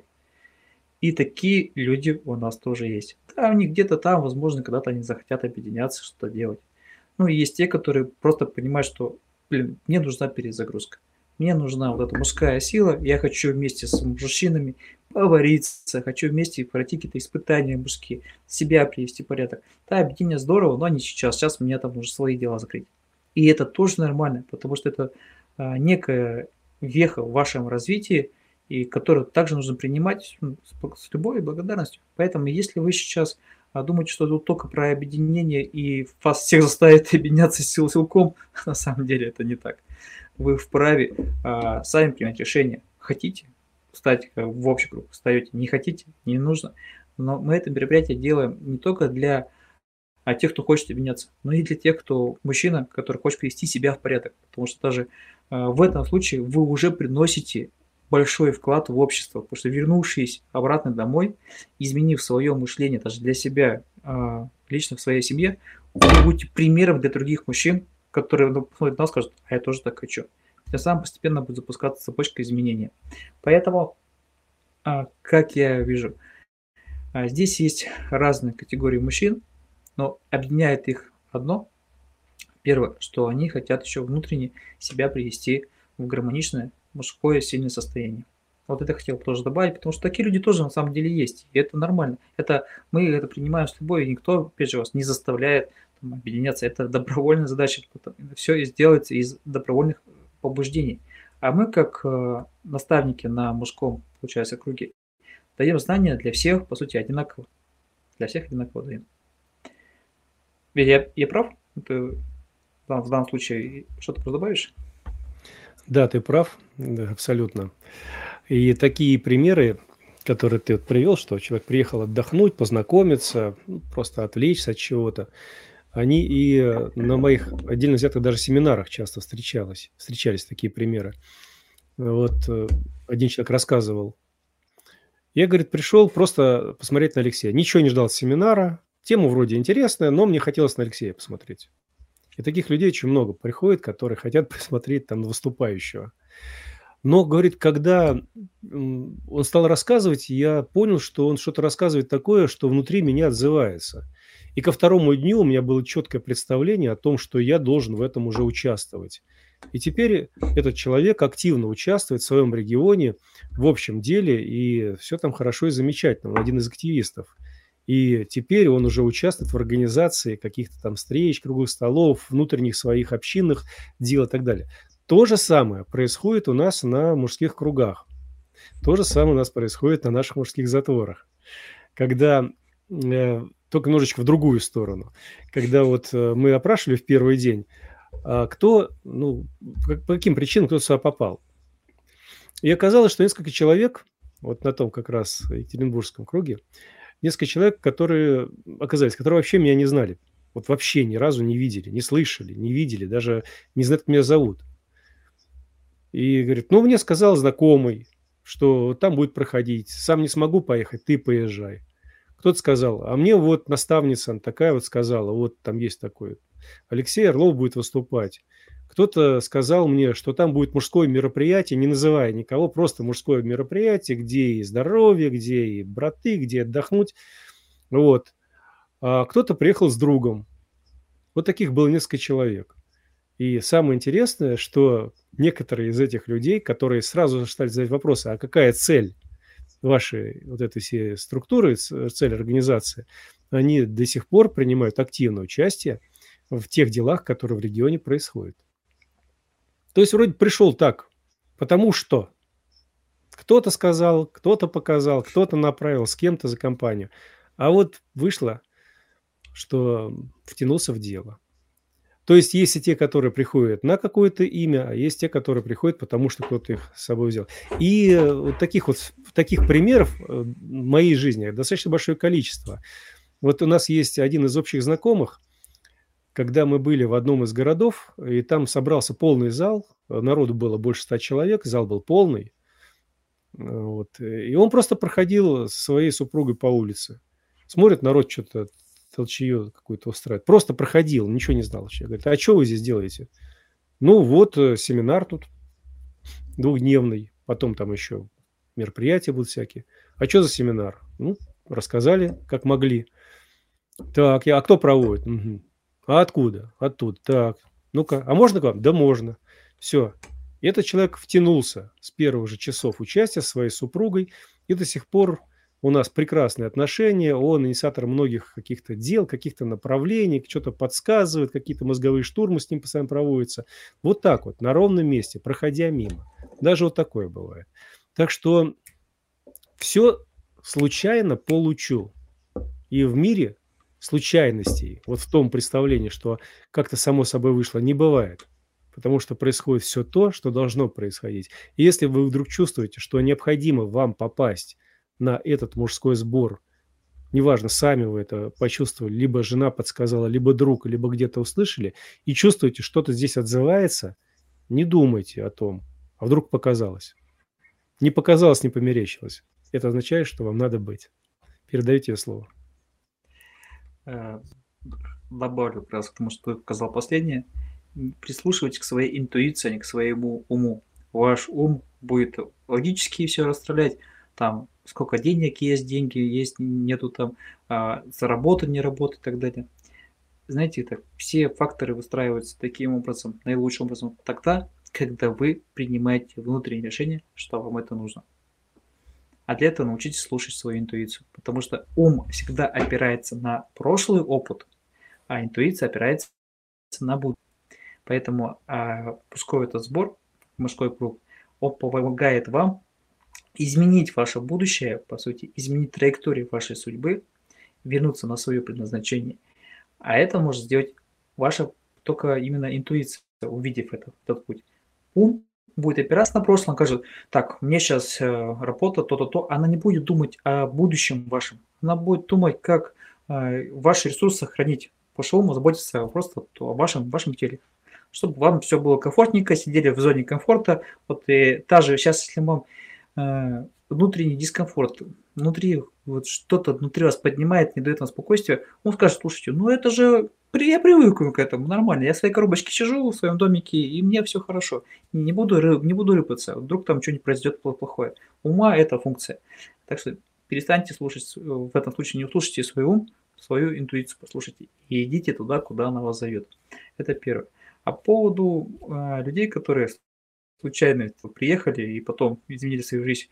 И такие люди у нас тоже есть. Да, у них где-то там, возможно, когда-то они захотят объединяться, что-то делать. Ну, и есть те, которые просто понимают, что, блин, мне нужна перезагрузка. Мне нужна вот эта мужская сила, я хочу вместе с мужчинами повариться, хочу вместе пройти какие-то испытания мужские, себя привести в порядок. Да, объединение здорово, но не сейчас. Сейчас мне там нужно свои дела закрыть. И это тоже нормально, потому что это а, некая веха в вашем развитии, и которую также нужно принимать ну, с, с любовью и благодарностью. Поэтому, если вы сейчас а, думаете, что тут только про объединение и вас всех заставит объединяться сил силком, на самом деле это не так. Вы вправе а, сами принять решение. Хотите встать как в общий круг, встаете, не хотите, не нужно. Но мы это мероприятие делаем не только для а, тех, кто хочет объединяться, но и для тех, кто мужчина, который хочет привести себя в порядок. Потому что даже а, в этом случае вы уже приносите большой вклад в общество, потому что вернувшись обратно домой, изменив свое мышление даже для себя, а, лично в своей семье, вы будете примером для других мужчин, которые ну, посмотрят на нас и скажут, а я тоже так хочу. Тем самым постепенно будет запускаться цепочка изменения. Поэтому, а, как я вижу, а, здесь есть разные категории мужчин, но объединяет их одно. Первое, что они хотят еще внутренне себя привести в гармоничное мужское сильное состояние. Вот это хотел тоже добавить, потому что такие люди тоже на самом деле есть, и это нормально. Это мы это принимаем с любовью, и никто, опять же, вас не заставляет там, объединяться. Это добровольная задача. Все делается из добровольных побуждений. А мы, как э, наставники на мужском, получается, круге, даем знания для всех, по сути, одинаково. Для всех одинаково даем. Я, я прав? Это, в данном случае что-то просто добавишь? Да, ты прав, да, абсолютно. И такие примеры, которые ты вот привел, что человек приехал отдохнуть, познакомиться, ну, просто отвлечься от чего-то, они и э, на моих отдельно взятых даже семинарах часто встречалось, встречались такие примеры. Вот э, один человек рассказывал. Я, говорит, пришел просто посмотреть на Алексея. Ничего не ждал с семинара. Тема вроде интересная, но мне хотелось на Алексея посмотреть. И таких людей очень много приходит, которые хотят посмотреть там на выступающего. Но, говорит, когда м, он стал рассказывать, я понял, что он что-то рассказывает такое, что внутри меня отзывается. И ко второму дню у меня было четкое представление о том, что я должен в этом уже участвовать. И теперь этот человек активно участвует в своем регионе, в общем деле, и все там хорошо и замечательно. Он один из активистов. И теперь он уже участвует в организации каких-то там встреч, круглых столов, внутренних своих общинных дел и так далее. То же самое происходит у нас на мужских кругах. То же самое у нас происходит на наших мужских затворах. Когда, э, только немножечко в другую сторону, когда вот э, мы опрашивали в первый день, а кто, ну, по, по каким причинам кто сюда попал. И оказалось, что несколько человек, вот на том как раз Екатеринбургском круге, несколько человек, которые оказались, которые вообще меня не знали. Вот вообще ни разу не видели, не слышали, не видели, даже не знают, как меня зовут. И говорит, ну, мне сказал знакомый, что там будет проходить. Сам не смогу поехать, ты поезжай. Кто-то сказал, а мне вот наставница такая вот сказала, вот там есть такой, Алексей Орлов будет выступать. Кто-то сказал мне, что там будет мужское мероприятие, не называя никого, просто мужское мероприятие, где и здоровье, где и браты, где отдохнуть. Вот. А кто-то приехал с другом. Вот таких было несколько человек. И самое интересное, что некоторые из этих людей, которые сразу стали задать вопросы, а какая цель вашей вот этой всей структуры, цель организации, они до сих пор принимают активное участие в тех делах, которые в регионе происходят. То есть вроде пришел так, потому что, кто-то сказал, кто-то показал, кто-то направил с кем-то за компанию. А вот вышло, что втянулся в дело. То есть есть и те, которые приходят на какое-то имя, а есть те, которые приходят, потому что кто-то их с собой взял. И э, вот таких вот таких примеров э, в моей жизни достаточно большое количество. Вот у нас есть один из общих знакомых, когда мы были в одном из городов, и там собрался полный зал, э, народу было больше ста человек, зал был полный, э, вот, э, и он просто проходил со своей супругой по улице. Смотрит, народ что-то толчею какую-то устраивает. Просто проходил, ничего не знал вообще. Говорит, а что вы здесь делаете? Ну, вот э, семинар тут двухдневный, потом там еще мероприятия будут всякие. А что за семинар? Ну, рассказали, как могли. Так, я, а кто проводит? Мгм. А откуда? Оттуда. Так, ну-ка, а можно к вам? Да можно. Все. И этот человек втянулся с первых же часов участия со своей супругой, и до сих пор у нас прекрасные отношения, он инициатор многих каких-то дел, каких-то направлений, что-то подсказывает, какие-то мозговые штурмы с ним постоянно проводятся. Вот так вот, на ровном месте, проходя мимо. Даже вот такое бывает. Так что все случайно по лучу. И в мире случайностей, вот в том представлении, что как-то само собой вышло, не бывает. Потому что происходит все то, что должно происходить. И если вы вдруг чувствуете, что необходимо вам попасть на этот мужской сбор, неважно, сами вы это почувствовали, либо жена подсказала, либо друг, либо где-то услышали, и чувствуете, что-то здесь отзывается, не думайте о том, а вдруг показалось. Не показалось, не померещилось. Это означает, что вам надо быть. Передаю тебе слово. Э, Добавлю как раз к тому, что ты сказал последнее. М, Прислушивайтесь к своей интуиции, а не к своему уму. Ваш ум будет логически все расставлять. Там сколько денег есть, деньги есть, нету там, а, заработать, не работать и так далее. Знаете, так, все факторы выстраиваются таким образом, наилучшим образом, тогда, когда вы принимаете внутреннее решение, что вам это нужно. А для этого научитесь слушать свою интуицию, потому что ум всегда опирается на прошлый опыт, а интуиция опирается на будущее. Поэтому а, пусковой этот сбор, мужской круг, он помогает вам изменить ваше будущее, по сути, изменить траекторию вашей судьбы, вернуться на свое предназначение. А это может сделать ваша только именно интуиция, увидев это, этот путь. Ум будет опираться на прошлое, он скажет, так, мне сейчас э, работа, то-то, то. Она не будет думать о будущем вашем. Она будет думать, как э, ваши ресурсы сохранить. Потому что ум заботится просто вот о вашем, вашем теле. Чтобы вам все было комфортненько, сидели в зоне комфорта. Вот и та же сейчас, если вам э, внутренний дискомфорт, внутри вот что-то внутри вас поднимает, не дает вам спокойствия, он скажет, слушайте, ну это же при- я привык к этому, нормально. Я в своей коробочке сижу, в своем домике, и мне все хорошо. Не буду, ры- не буду рыпаться, вдруг там что-нибудь произойдет пла- плохое. Ума это функция. Так что перестаньте слушать, с- в этом случае не услышите свой ум, свою интуицию послушайте. И идите туда, куда она вас зовет. Это первое. А по поводу а, людей, которые случайно приехали и потом изменили свою жизнь,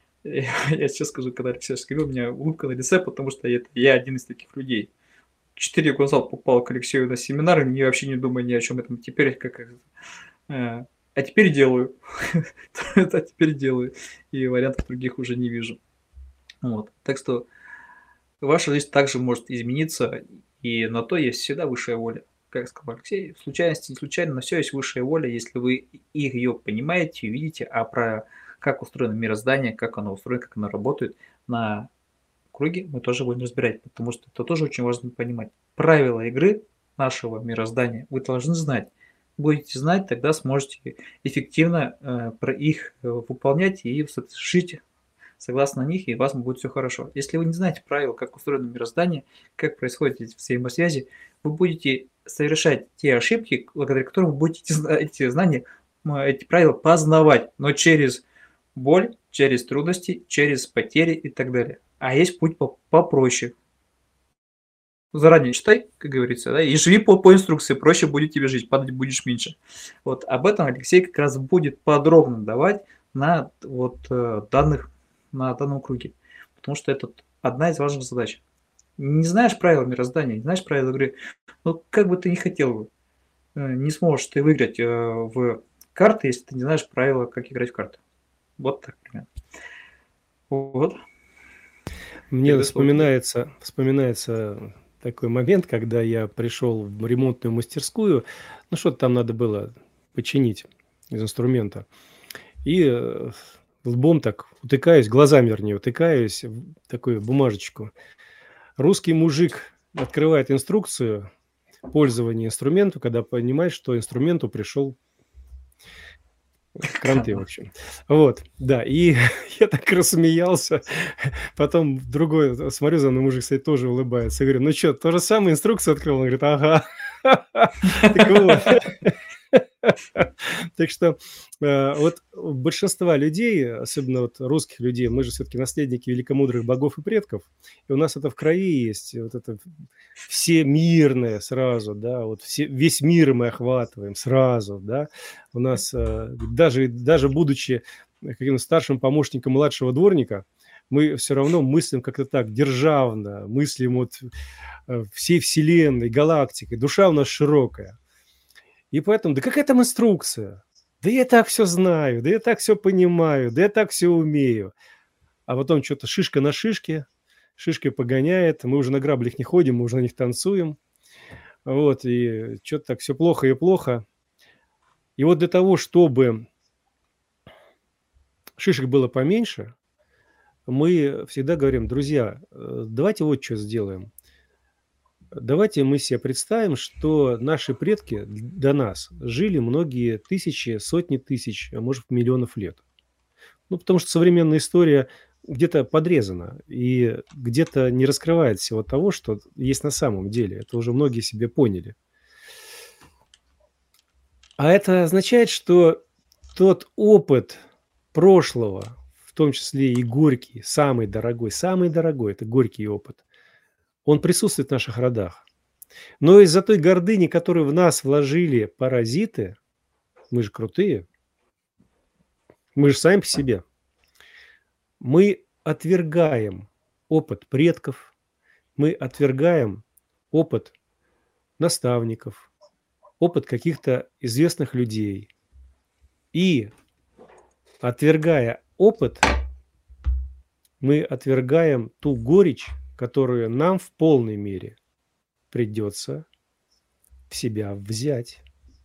я сейчас скажу, когда Алексей сказал, у меня улыбка на лице, потому что это я один из таких людей. Четыре года назад попал к Алексею на семинар, и не, вообще не думаю ни о чем этом. Теперь как это, э, а теперь делаю. А теперь делаю. И вариантов других уже не вижу. Вот. Так что ваша жизнь также может измениться, и на то есть всегда высшая воля. Как сказал Алексей, в случайности, не случайно, на все есть высшая воля, если вы их ее понимаете, видите, а про как устроено мироздание, как оно устроено, как оно работает, на круге мы тоже будем разбирать, потому что это тоже очень важно понимать. Правила игры нашего мироздания вы должны знать. Будете знать, тогда сможете эффективно э, про их э, выполнять и жить согласно них, и у вас будет все хорошо. Если вы не знаете правил, как устроено мироздание, как происходят эти взаимосвязи, вы будете совершать те ошибки, благодаря которым вы будете эти знания, эти правила познавать, но через боль, через трудности, через потери и так далее. А есть путь попроще. Заранее читай, как говорится, да, и живи по, по инструкции, проще будет тебе жить, падать будешь меньше. Вот об этом Алексей как раз будет подробно давать на вот данных, на данном круге. Потому что это одна из важных задач. Не знаешь правила мироздания, не знаешь правила игры, ну как бы ты ни хотел бы, не сможешь ты выиграть в карты, если ты не знаешь правила, как играть в карты. Вот так примерно. Вот. Мне Я готов, да. вспоминается, вспоминается такой момент, когда я пришел в ремонтную мастерскую, ну что-то там надо было починить из инструмента. И э, лбом так утыкаюсь, глазами, вернее, утыкаюсь в такую бумажечку. Русский мужик открывает инструкцию пользования инструменту, когда понимает, что инструменту пришел кранты, в общем. Вот, да, и я так рассмеялся. Потом другой, смотрю, за мной мужик, кстати, тоже улыбается. Я говорю, ну что, то же самое инструкцию открыл? Он говорит, ага. Так вот. Так что э, вот у большинства людей, особенно вот русских людей, мы же все-таки наследники великомудрых богов и предков, и у нас это в крови есть, вот это все мирное сразу, да, вот все, весь мир мы охватываем сразу, да, у нас э, даже, даже будучи каким-то старшим помощником младшего дворника, мы все равно мыслим как-то так державно, мыслим вот э, всей вселенной, галактикой, душа у нас широкая. И поэтому, да какая там инструкция? Да я так все знаю, да я так все понимаю, да я так все умею. А потом что-то шишка на шишке, шишкой погоняет, мы уже на граблях не ходим, мы уже на них танцуем. Вот, и что-то так все плохо и плохо. И вот для того, чтобы шишек было поменьше, мы всегда говорим, друзья, э, давайте вот что сделаем. Давайте мы себе представим, что наши предки до нас жили многие тысячи, сотни тысяч, а может миллионов лет. Ну, потому что современная история где-то подрезана и где-то не раскрывает всего того, что есть на самом деле. Это уже многие себе поняли. А это означает, что тот опыт прошлого, в том числе и горький, самый дорогой, самый дорогой, это горький опыт, он присутствует в наших родах. Но из-за той гордыни, которую в нас вложили паразиты, мы же крутые, мы же сами по себе, мы отвергаем опыт предков, мы отвергаем опыт наставников, опыт каких-то известных людей. И, отвергая опыт, мы отвергаем ту горечь, которую нам в полной мере придется в себя взять.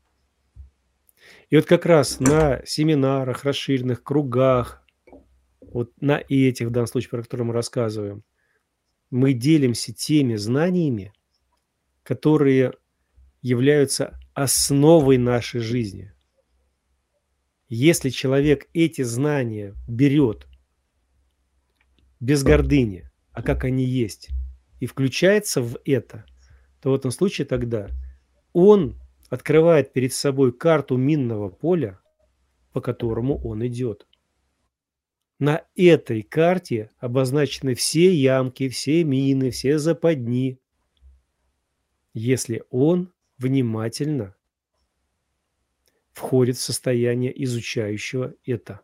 И вот как раз на семинарах, расширенных кругах, вот на этих, в данном случае, про которые мы рассказываем, мы делимся теми знаниями, которые являются основой нашей жизни. Если человек эти знания берет без гордыни, а как они есть, и включается в это, то в этом случае тогда он открывает перед собой карту минного поля, по которому он идет. На этой карте обозначены все ямки, все мины, все западни, если он внимательно входит в состояние изучающего это.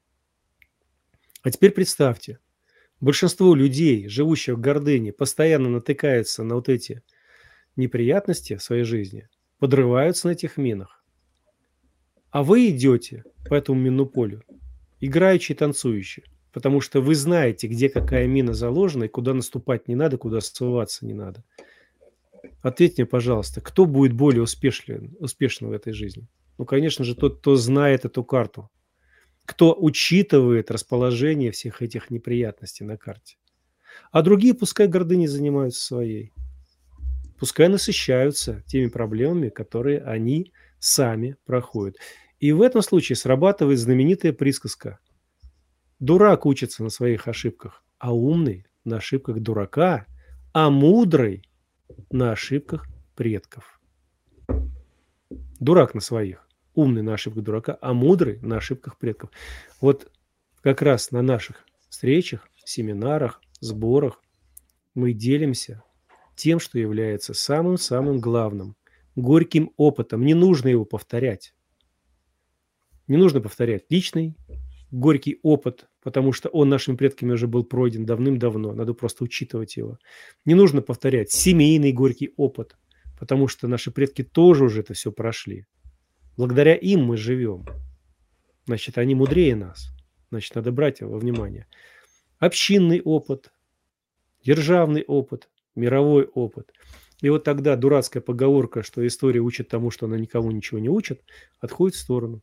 А теперь представьте, большинство людей, живущих в гордыне, постоянно натыкаются на вот эти неприятности в своей жизни, подрываются на этих минах. А вы идете по этому минному полю, играючи и танцующи, потому что вы знаете, где какая мина заложена и куда наступать не надо, куда ссылаться не надо. Ответь мне, пожалуйста, кто будет более успешен, успешным в этой жизни? Ну, конечно же, тот, кто знает эту карту, кто учитывает расположение всех этих неприятностей на карте. А другие пускай гордыней занимаются своей. Пускай насыщаются теми проблемами, которые они сами проходят. И в этом случае срабатывает знаменитая присказка. Дурак учится на своих ошибках, а умный на ошибках дурака, а мудрый на ошибках предков. Дурак на своих, умный на ошибках дурака, а мудрый на ошибках предков. Вот как раз на наших встречах, семинарах, сборах мы делимся тем, что является самым-самым главным, горьким опытом. Не нужно его повторять. Не нужно повторять личный горький опыт, потому что он нашими предками уже был пройден давным-давно. Надо просто учитывать его. Не нужно повторять семейный горький опыт, потому что наши предки тоже уже это все прошли. Благодаря им мы живем. Значит, они мудрее нас. Значит, надо брать его во внимание. общинный опыт, державный опыт, мировой опыт. И вот тогда дурацкая поговорка, что история учит тому, что она никому ничего не учит, отходит в сторону.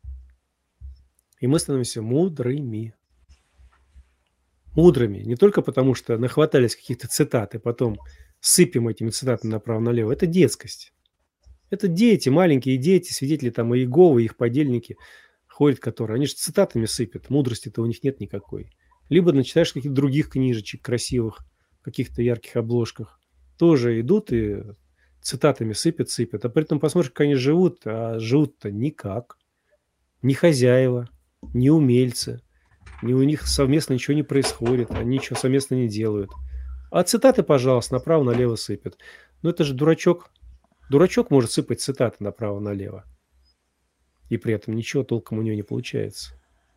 И мы становимся мудрыми. Мудрыми. Не только потому, что нахватались каких-то цитат, и потом сыпем этими цитатами направо-налево. Это детскость. Это дети, маленькие дети, свидетели там Иеговы, их подельники ходят, которые... Они же цитатами сыпят, мудрости-то у них нет никакой. Либо начитаешь каких-то других книжечек красивых, каких-то ярких обложках. Тоже идут и цитатами сыпят, сыпят. А при этом посмотришь, как они живут, а живут-то никак. Ни хозяева, ни умельцы, ни у них совместно ничего не происходит, они ничего совместно не делают. А цитаты, пожалуйста, направо-налево сыпят. Но это же дурачок. Дурачок может сыпать цитаты направо-налево. И при этом ничего толком у него не получается.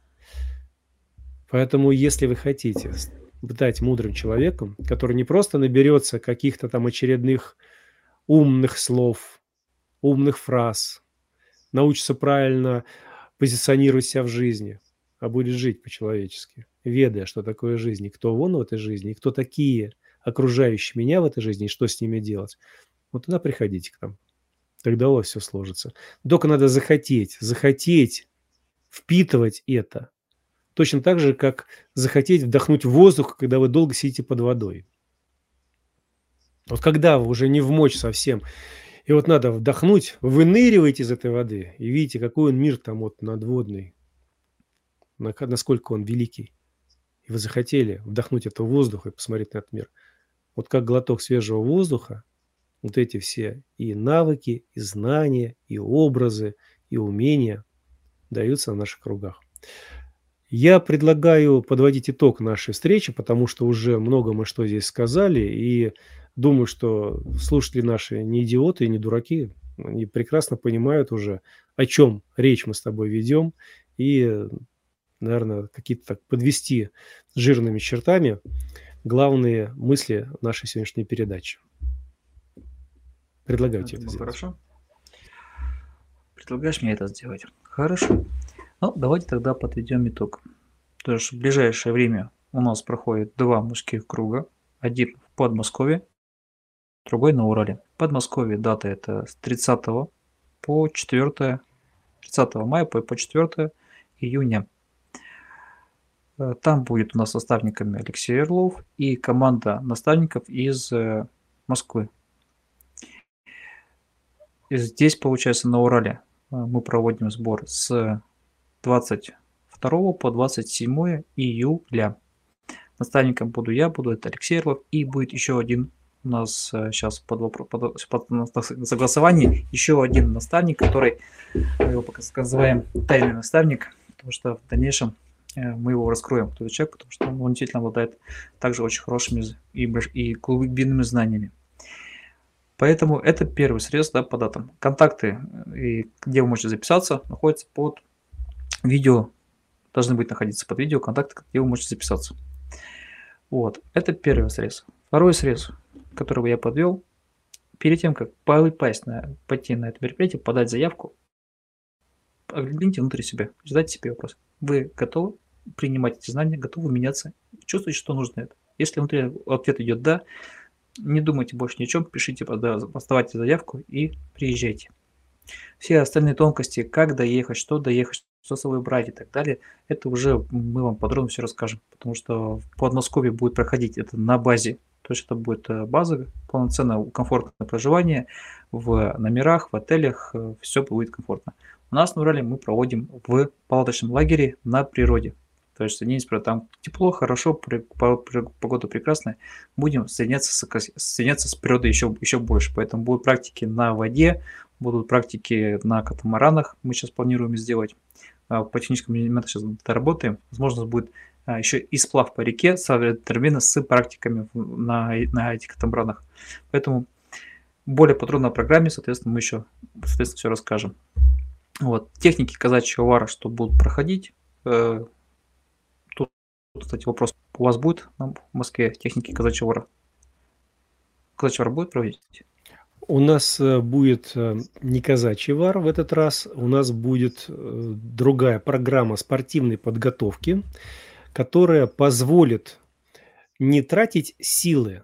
Поэтому, если вы хотите стать мудрым человеком, который не просто наберется каких-то там очередных умных слов, умных фраз, научится правильно позиционировать себя в жизни, а будет жить по-человечески, ведая, что такое жизнь, и кто он в этой жизни, и кто такие окружающие меня в этой жизни, и что с ними делать, вот тогда приходите к нам. Тогда у вас все сложится. Только надо захотеть, захотеть впитывать это. Точно так же, как захотеть вдохнуть воздух, когда вы долго сидите под водой. Вот когда вы уже не в мочь совсем, и вот надо вдохнуть, выныриваете из этой воды, и видите, какой он мир там вот надводный, насколько он великий. И вы захотели вдохнуть этого воздуха и посмотреть на этот мир. Вот как глоток свежего воздуха, вот эти все и навыки, и знания, и образы, и умения даются на наших кругах. Я предлагаю подводить итог нашей встречи, потому что уже много мы что здесь сказали, и думаю, что слушатели наши не идиоты и не дураки, они прекрасно понимают уже, о чем речь мы с тобой ведем, и, наверное, какие-то так подвести жирными чертами главные мысли нашей сегодняшней передачи. Предлагаю тебе это сделать. Хорошо. Предлагаешь мне это сделать? Хорошо. Ну, давайте тогда подведем итог. То есть в ближайшее время у нас проходит два мужских круга. Один в Подмосковье, другой на Урале. В Подмосковье дата это с тридцатого по четвёртое, тридцатого мая по четвёртое июня. Там будет у нас наставниками Алексей Орлов и команда наставников из Москвы. И здесь, получается, на Урале мы проводим сбор с двадцать второго по двадцать седьмое июля. Наставником буду я, буду это Алексей Орлов, и будет еще один у нас сейчас под, вопрос, под, под согласование, еще один наставник, который мы его пока называем тайный наставник, потому что в дальнейшем мы его раскроем, кто этот человек, потому что он действительно обладает также очень хорошими и, и глубинными знаниями. Поэтому это первый срез, да, по датам. Контакты, и где вы можете записаться, находятся под видео, должны быть находиться под видео, контакты, где вы можете записаться. Вот, это первый срез. Второй срез, который я подвел, перед тем, как попасть на, пойти на это мероприятие, подать заявку, огляните внутри себя, задайте себе вопрос. Вы готовы принимать эти знания, готовы меняться, чувствуете, что нужно это? Если внутри ответ идет «да», не думайте больше ни о чем, пишите, оставайте заявку и приезжайте. Все остальные тонкости, как доехать, что доехать, что с собой брать и так далее, это уже мы вам подробно все расскажем, потому что в Подмосковье будет проходить это на базе, то есть это будет база, полноценное комфортное проживание в номерах, в отелях, все будет комфортно. У нас на Урале мы проводим в палаточном лагере на природе. То есть соединяться, там тепло, хорошо, погода прекрасная. Будем соединяться с, соединяться с природой еще, еще больше. Поэтому будут практики на воде, будут практики на катамаранах. Мы сейчас планируем сделать. По техническому элементу сейчас доработаем. Возможно, будет еще и сплав по реке совместно с практиками на, на этих катамаранах. Поэтому более подробно о программе, соответственно, мы еще соответственно, все расскажем. Вот. Техники казачьего вара, что будут проходить. Кстати, вопрос. У вас будет в Москве техники казачьего вара? Казачий вар будет проводить? У нас будет не казачий вар в этот раз. У нас будет другая программа спортивной подготовки, которая позволит не тратить силы,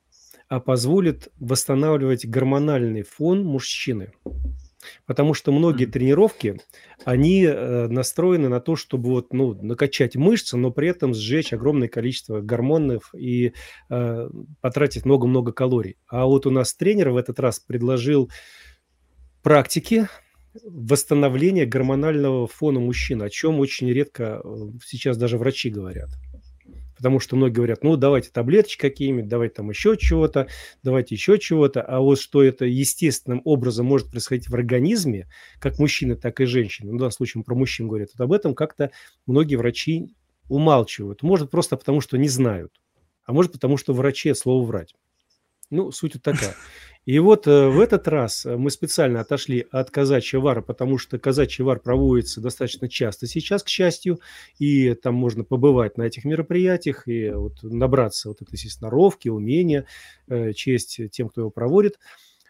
а позволит восстанавливать гормональный фон мужчины. Потому что многие Мгм. тренировки, они э, настроены на то, чтобы вот, ну, накачать мышцы, но при этом сжечь огромное количество гормонов и э, потратить много-много калорий. А вот у нас тренер в этот раз предложил практики восстановления гормонального фона мужчин, о чем очень редко э, сейчас даже врачи говорят. Потому что многие говорят, ну, давайте таблеточки какие-нибудь, давайте там еще чего-то, давайте еще чего-то. А вот что это естественным образом может происходить в организме, как мужчины, так и женщины, ну, в данном случае мы про мужчин говорят, вот об этом как-то многие врачи умалчивают. Может, просто потому, что не знают, а может, потому, что врачи от слова врать. Ну, суть вот такая. И вот э, в этот раз э, мы специально отошли от казачьего вара, потому что казачий вар проводится достаточно часто сейчас, к счастью, и там можно побывать на этих мероприятиях и вот набраться вот этой сноровки, умения, э, честь тем, кто его проводит.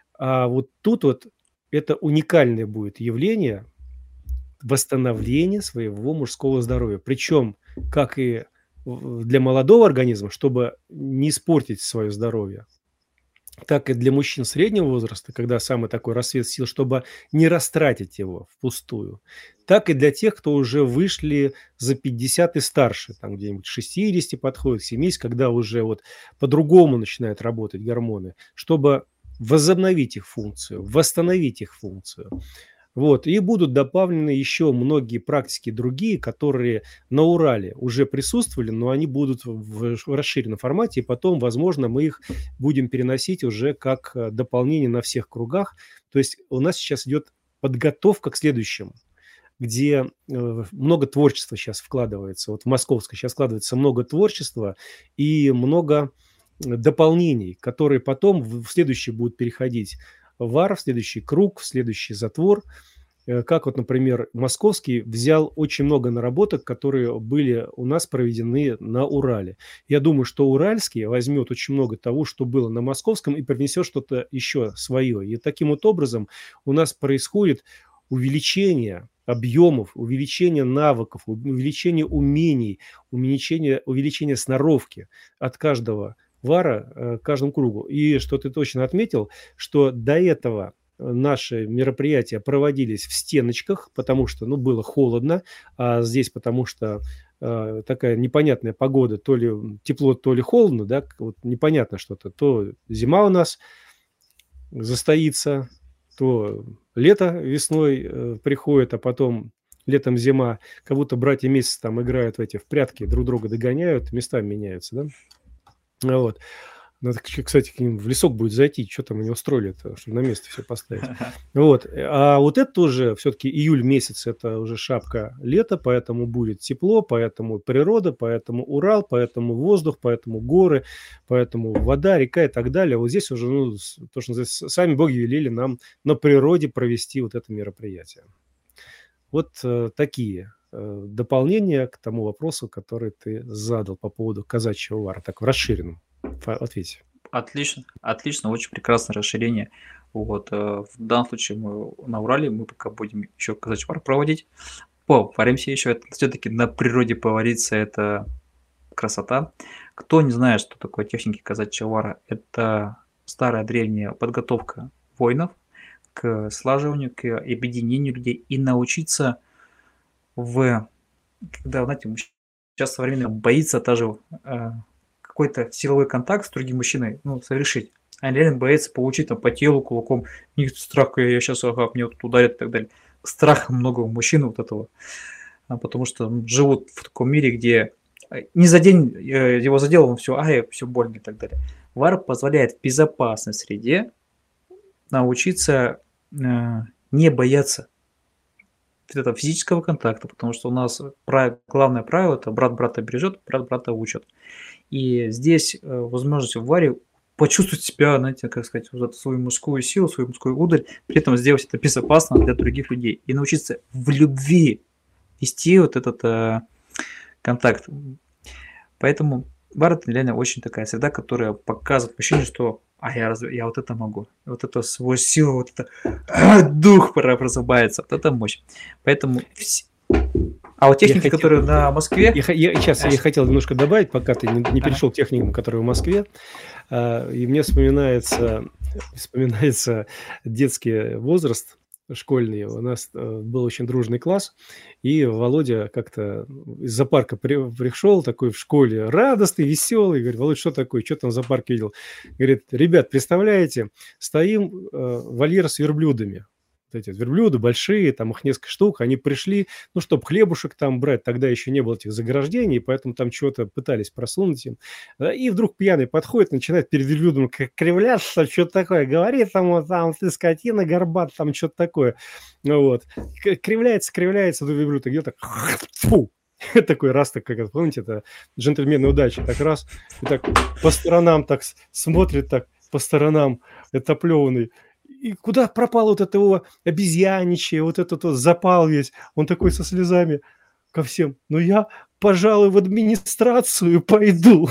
А вот тут вот это уникальное будет явление восстановления своего мужского здоровья. Причем, как и в- для молодого организма, чтобы не испортить свое здоровье, так и для мужчин среднего возраста, когда самый такой рассвет сил, чтобы не растратить его впустую, так и для тех, кто уже вышли за пятьдесят и старше, там где-нибудь к шестидесяти подходит, к семидесяти, когда уже вот по-другому начинают работать гормоны, чтобы возобновить их функцию, восстановить их функцию. Вот. И будут добавлены еще многие практики другие, которые на Урале уже присутствовали, но они будут в в расширенном формате, и потом, возможно, мы их будем переносить уже как э, дополнение на всех кругах. То есть у нас сейчас идет подготовка к следующему, где э, много творчества сейчас вкладывается. Вот в Московской сейчас вкладывается много творчества и много э, дополнений, которые потом в в следующий будут переходить в вар, в следующий круг, в следующий затвор. Э, Как вот, например, Московский взял очень много наработок, которые были у нас проведены на Урале. Я думаю, что Уральский возьмет очень много того, что было на Московском, и привнесет что-то еще свое. И таким вот образом у нас происходит увеличение объемов, увеличение навыков, увеличение умений, увеличение, увеличение сноровки от каждого вара, э, каждому кругу. И что ты точно отметил, что до этого наши мероприятия проводились в стеночках, потому что, ну, было холодно, а здесь потому что э, такая непонятная погода, то ли тепло, то ли холодно, да, к- вот непонятно что-то. То зима у нас застоится, то лето весной э, приходит, а потом летом зима, как будто братья месяцы там играют в эти в прятки, друг друга догоняют, местами меняются, да? А Вот. Надо, к- кстати, к ним в лесок будет зайти, что там они устроили-то, чтобы на место все поставить. Вот. А вот это уже все-таки июль месяц, это уже шапка лета, поэтому будет тепло, поэтому природа, поэтому Урал, поэтому воздух, поэтому горы, поэтому вода, река и так далее. Вот здесь уже, ну, с- то, что называется, сами боги велели нам на природе провести вот это мероприятие. Вот э, такие э, дополнения к тому вопросу, который ты задал по поводу казачьего вара, так в расширенном фа- ответе. Отлично, отлично, очень прекрасное расширение. Вот, э, в данном случае мы на Урале, мы пока будем еще казачий вар проводить. Поваримся еще, все-таки на природе повариться – это красота. Кто не знает, что такое техники казачьего вара, это старая древняя подготовка воинов к слаживанию, к объединению людей и научиться в, когда, знаете, мужч- сейчас современно боится даже э, какой-то силовой контакт с другим мужчиной, ну, совершить. А реально боится получить там по телу кулаком. У них страх, я сейчас, ага, мне вот ударят и так далее. Страха много у мужчин вот этого. А, потому что м, живут в таком мире, где э, не за день э, его задел, он все, ай, все больно и так далее. Вар позволяет в безопасной среде научиться э, не бояться вот этого физического контакта, потому что у нас пра- главное правило – это брат брата бережет, брат брата учит. И здесь э, возможность в варе почувствовать себя, знаете, как сказать, вот эту свою мужскую силу, свою мужскую удаль, при этом сделать это безопасно для других людей и научиться в любви вести вот этот э, контакт. Поэтому бар – это реально очень такая среда, которая показывает мужчине, что а я, разве, я вот это могу, вот это свою силу, вот это а, дух пора просыпается, вот это мощь. Поэтому вс- А вот техники, Я хотел, которые на Москве, я, я, сейчас я Аж- хотел немножко добавить, пока ты не, не ага. перешел к техникам, которые в Москве. А, И мне вспоминается, вспоминается детский возраст школьный. У нас э, был очень дружный класс, и Володя как-то из зоопарка при- пришел такой в школе, радостный, веселый. Говорит: Володя, что такое? Что там в зоопарке видел? Говорит: ребят, представляете, стоим, э, вольер с верблюдами. Вот эти верблюды большие, там их несколько штук, они пришли, ну, чтобы хлебушек там брать, тогда еще не было этих заграждений, поэтому там чего-то пытались просунуть им. Да, и вдруг пьяный подходит, начинает перед верблюдом к- кривляться, что-то такое, говорит там, вот, там, ты скотина горбат, там что-то такое. Ну, вот. К- Кривляется, кривляется до верблюда, где-то фу. Такой раз, так как, это, помните, это джентльмены удачи, так раз, и так по сторонам так с- смотрит, так по сторонам, это оплеванный. И куда пропал вот это его обезьяничье, вот этот вот запал весь, он такой со слезами ко всем: ну я, пожалуй, в администрацию пойду.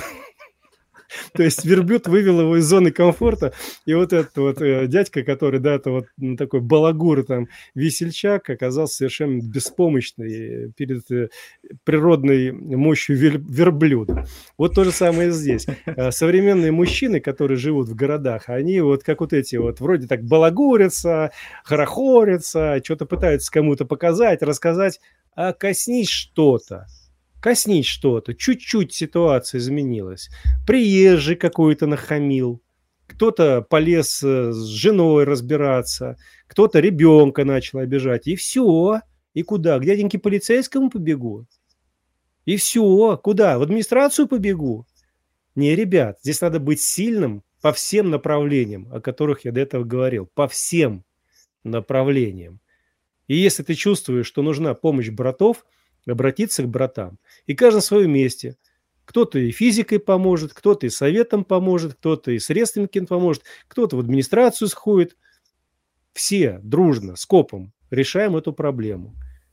То есть верблюд вывел его из зоны комфорта, и вот этот вот э, дядька, который, да, это вот м, такой балагур, там, весельчак, оказался совершенно беспомощный перед э, природной мощью вер- верблюда. Вот то же самое и здесь. Э, Современные мужчины, которые живут в городах, они вот как вот эти вот вроде так балагурятся, хорохорятся, что-то пытаются кому-то показать, рассказать, а коснись что-то. Коснись что-то, чуть-чуть ситуация изменилась. Приезжий какой-то нахамил, кто-то полез э, с женой разбираться, кто-то ребенка начал обижать. И все. И куда? К дяденьке полицейскому побегу? И все. Куда? В администрацию побегу? Не, ребят, здесь надо быть сильным по всем направлениям, о которых я до этого говорил. По всем направлениям. И если ты чувствуешь, что нужна помощь братов, обратиться к братам. И каждый на своем месте. Кто-то и физикой поможет, кто-то и советом поможет, кто-то и средствами каким-то поможет, кто-то в администрацию сходит. Все дружно, скопом решаем эту проблему.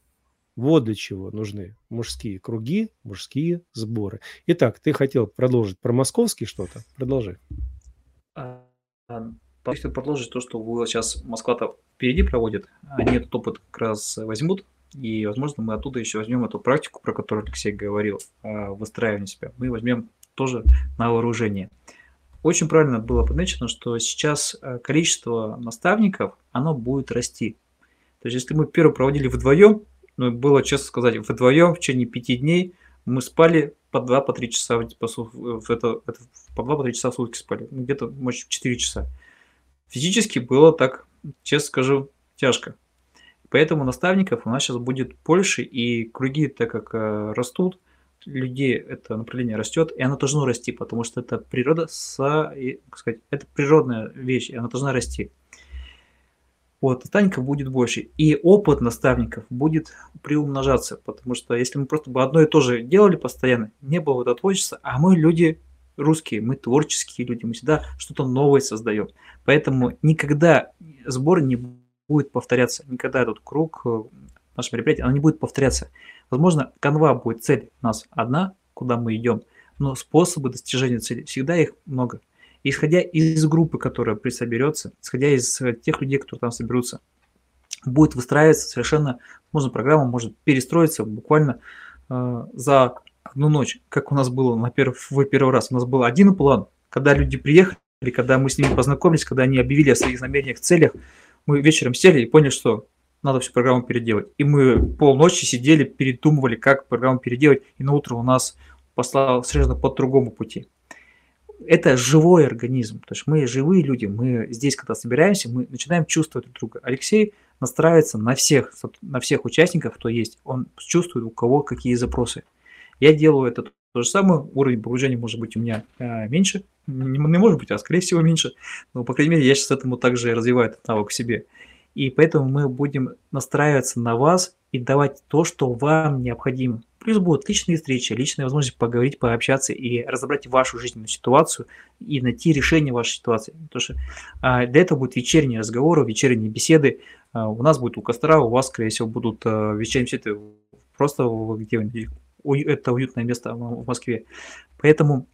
Вот для чего нужны мужские круги, мужские сборы. Итак, ты хотел продолжить про московский что-то? Продолжи. А, а, Если продолжить то, что вы сейчас Москва-то впереди проводит, они этот опыт как раз возьмут, и, возможно, мы оттуда еще возьмем эту практику, про которую Алексей говорил, а, выстраивания себя. Мы возьмем тоже на вооружение. Очень правильно было подмечено, что сейчас а, количество наставников, оно будет расти. То есть, если мы первый проводили вдвоем, ну, было, честно сказать, вдвоем в течение пяти дней мы спали по два по три часа в, по, су- в это, это, по два по три часа в сутки спали, ну, где-то, может, четыре часа. Физически было так, честно скажу, тяжко. Поэтому наставников у нас сейчас будет больше, и круги, так как э, растут, людей это направление растет, и оно должно расти, потому что это природа, со, и, как сказать, это природная вещь, и она должна расти. Вот, наставников будет больше, и опыт наставников будет приумножаться, потому что если мы просто бы одно и то же делали постоянно, не было вот этого творчества, а мы люди русские, мы творческие люди, мы всегда что-то новое создаем. Поэтому никогда сбор не будет повторяться, никогда этот круг, э, наше мероприятие, оно не будет повторяться. Возможно, канва будет цель у нас одна, куда мы идем, но способы достижения цели, всегда их много. Исходя из группы, которая присоберется, исходя из э, тех людей, которые там соберутся, будет выстраиваться совершенно, можно программа может перестроиться буквально э, за одну ночь, как у нас было на перв, в первый раз. У нас был один план, когда люди приехали, когда мы с ними познакомились, когда они объявили о своих намерениях, целях, мы вечером сели и поняли, что надо всю программу переделать. И мы полночи сидели, передумывали, как программу переделать, и на утро у нас послал совершенно по другому пути. Это живой организм, то есть мы живые люди, мы здесь, когда собираемся, мы начинаем чувствовать друг друга. Алексей настраивается на всех, на всех участников, кто есть, он чувствует, у кого какие запросы. Я делаю это то же самое, уровень погружения может быть у меня э, меньше, не, не может быть, а скорее всего меньше, но, по крайней мере, я сейчас этому также развиваю этот навык в себе. И поэтому мы будем настраиваться на вас и давать то, что вам необходимо. Плюс будут личные встречи, личная возможность поговорить, пообщаться и разобрать вашу жизненную ситуацию и найти решение вашей ситуации. Потому что а, для этого будут вечерние разговоры, вечерние беседы. А, у нас будет у костра, у вас, скорее всего, будут а, вечерние беседы просто где это уютное место в Москве. Поэтому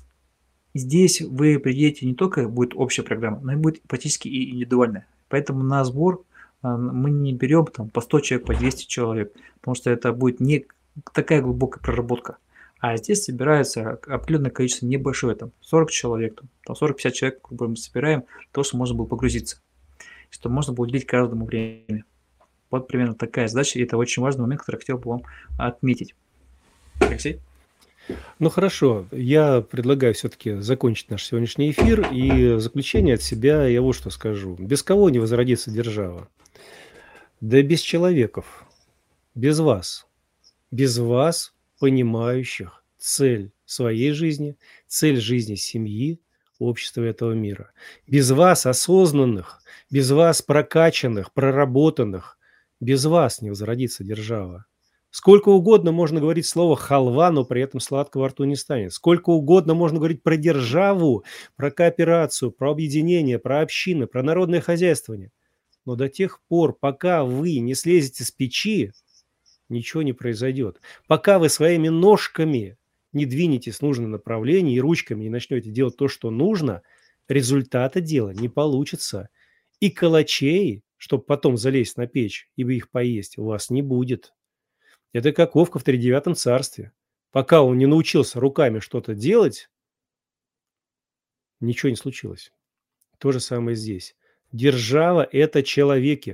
здесь вы приедете, не только будет общая программа, но и будет практически и индивидуальная. Поэтому на сбор мы не берем там по сто человек, по двести человек, потому что это будет не такая глубокая проработка. А здесь собирается определенное количество небольшое, там сорок человек, там сорок-пятьдесят человек, грубо говоря, мы собираем, то, что можно было погрузиться, что можно было уделить каждому время. Вот примерно такая задача, и это очень важный момент, который я хотел бы вам отметить. Алексей? Ну хорошо, я предлагаю все-таки закончить наш сегодняшний эфир, и в заключение от себя я вот что скажу. Без кого не возродится держава? Да без человеков, без вас, без вас, понимающих цель своей жизни, цель жизни семьи, общества этого мира. Без вас осознанных, без вас прокачанных, проработанных, без вас не возродится держава. Сколько угодно можно говорить слово «халва», но при этом сладко во рту не станет. Сколько угодно можно говорить про державу, про кооперацию, про объединение, про общины, про народное хозяйствование. Но до тех пор, пока вы не слезете с печи, ничего не произойдет. Пока вы своими ножками не двинетесь в нужном направлении и ручками не начнете делать то, что нужно, результата дела не получится. И калачей, чтобы потом залезть на печь и их поесть, у вас не будет. Это как Вовка в тридевятом царстве. Пока он не научился руками что-то делать, ничего не случилось. То же самое здесь. Держава – это человеки.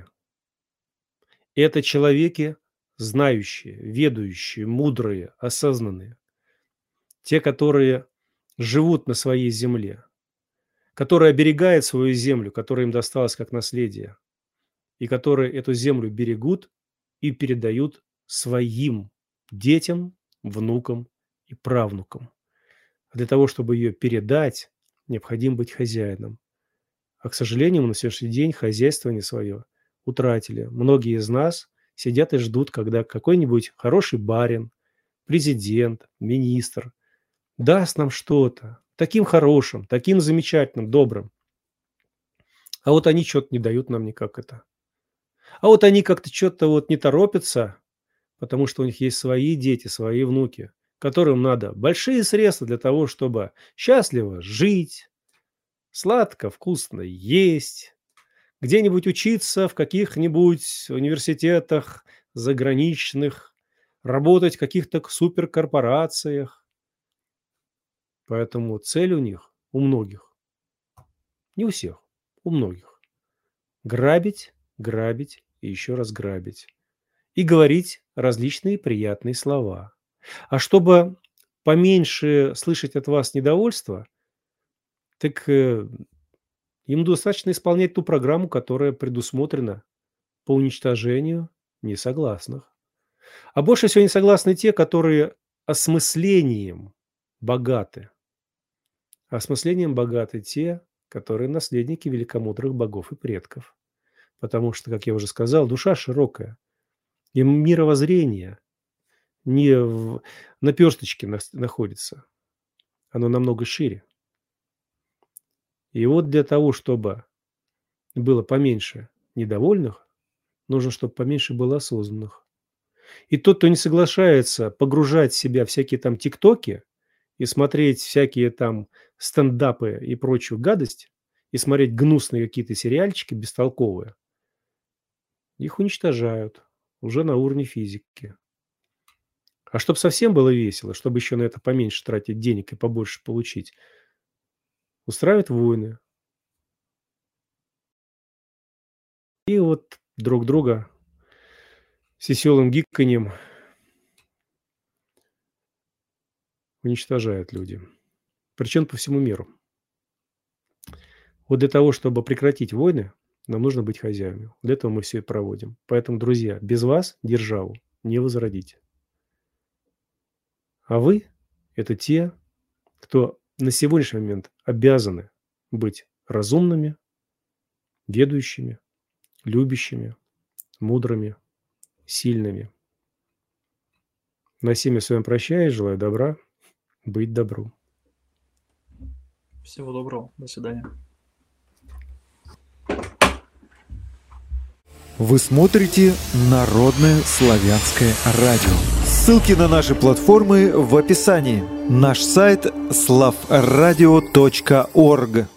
Это человеки, знающие, ведающие, мудрые, осознанные. Те, которые живут на своей земле, которые оберегают свою землю, которая им досталась как наследие, и которые эту землю берегут и передают своим детям, внукам и правнукам. А для того, чтобы ее передать, необходимо быть хозяином. А, к сожалению, мы на сегодняшний день хозяйствование свое утратили. Многие из нас сидят и ждут, когда какой-нибудь хороший барин, президент, министр даст нам что-то таким хорошим, таким замечательным, добрым. А вот они что-то не дают нам никак это. А вот они как-то что-то вот не торопятся, потому что у них есть свои дети, свои внуки, которым надо большие средства для того, чтобы счастливо жить, сладко, вкусно есть, где-нибудь учиться в каких-нибудь университетах заграничных, работать в каких-то суперкорпорациях. Поэтому цель у них, у многих, не у всех, у многих, грабить, грабить и еще раз грабить. И говорить различные приятные слова. А чтобы поменьше слышать от вас недовольства, так э, им достаточно исполнять ту программу, которая предусмотрена по уничтожению несогласных. А больше всего не согласны те, которые осмыслением богаты. Осмыслением богаты те, которые наследники великомудрых богов и предков. Потому что, как я уже сказал, душа широкая. И мировоззрение не в наперсточке находится. Оно намного шире. И вот для того, чтобы было поменьше недовольных, нужно, чтобы поменьше было осознанных. И тот, кто не соглашается погружать себя в всякие там тиктоки и смотреть всякие там стендапы и прочую гадость, и смотреть гнусные какие-то сериальчики бестолковые, их уничтожают. Уже на уровне физики. А чтобы совсем было весело, чтобы еще на это поменьше тратить денег и побольше получить, устраивают войны. И вот друг друга с веселым гиканьем уничтожают люди. Причем по всему миру. Вот для того, чтобы прекратить войны, нам нужно быть хозяевами. Для этого мы все и проводим. Поэтому, друзья, без вас державу не возродите. А вы – это те, кто на сегодняшний момент обязаны быть разумными, ведущими, любящими, мудрыми, сильными. На всем я с вами прощаюсь, желаю добра, быть добру. Всего доброго, до свидания. Вы смотрите Народное славянское радио. Ссылки на наши платформы в описании. Наш сайт слав радио точка орг.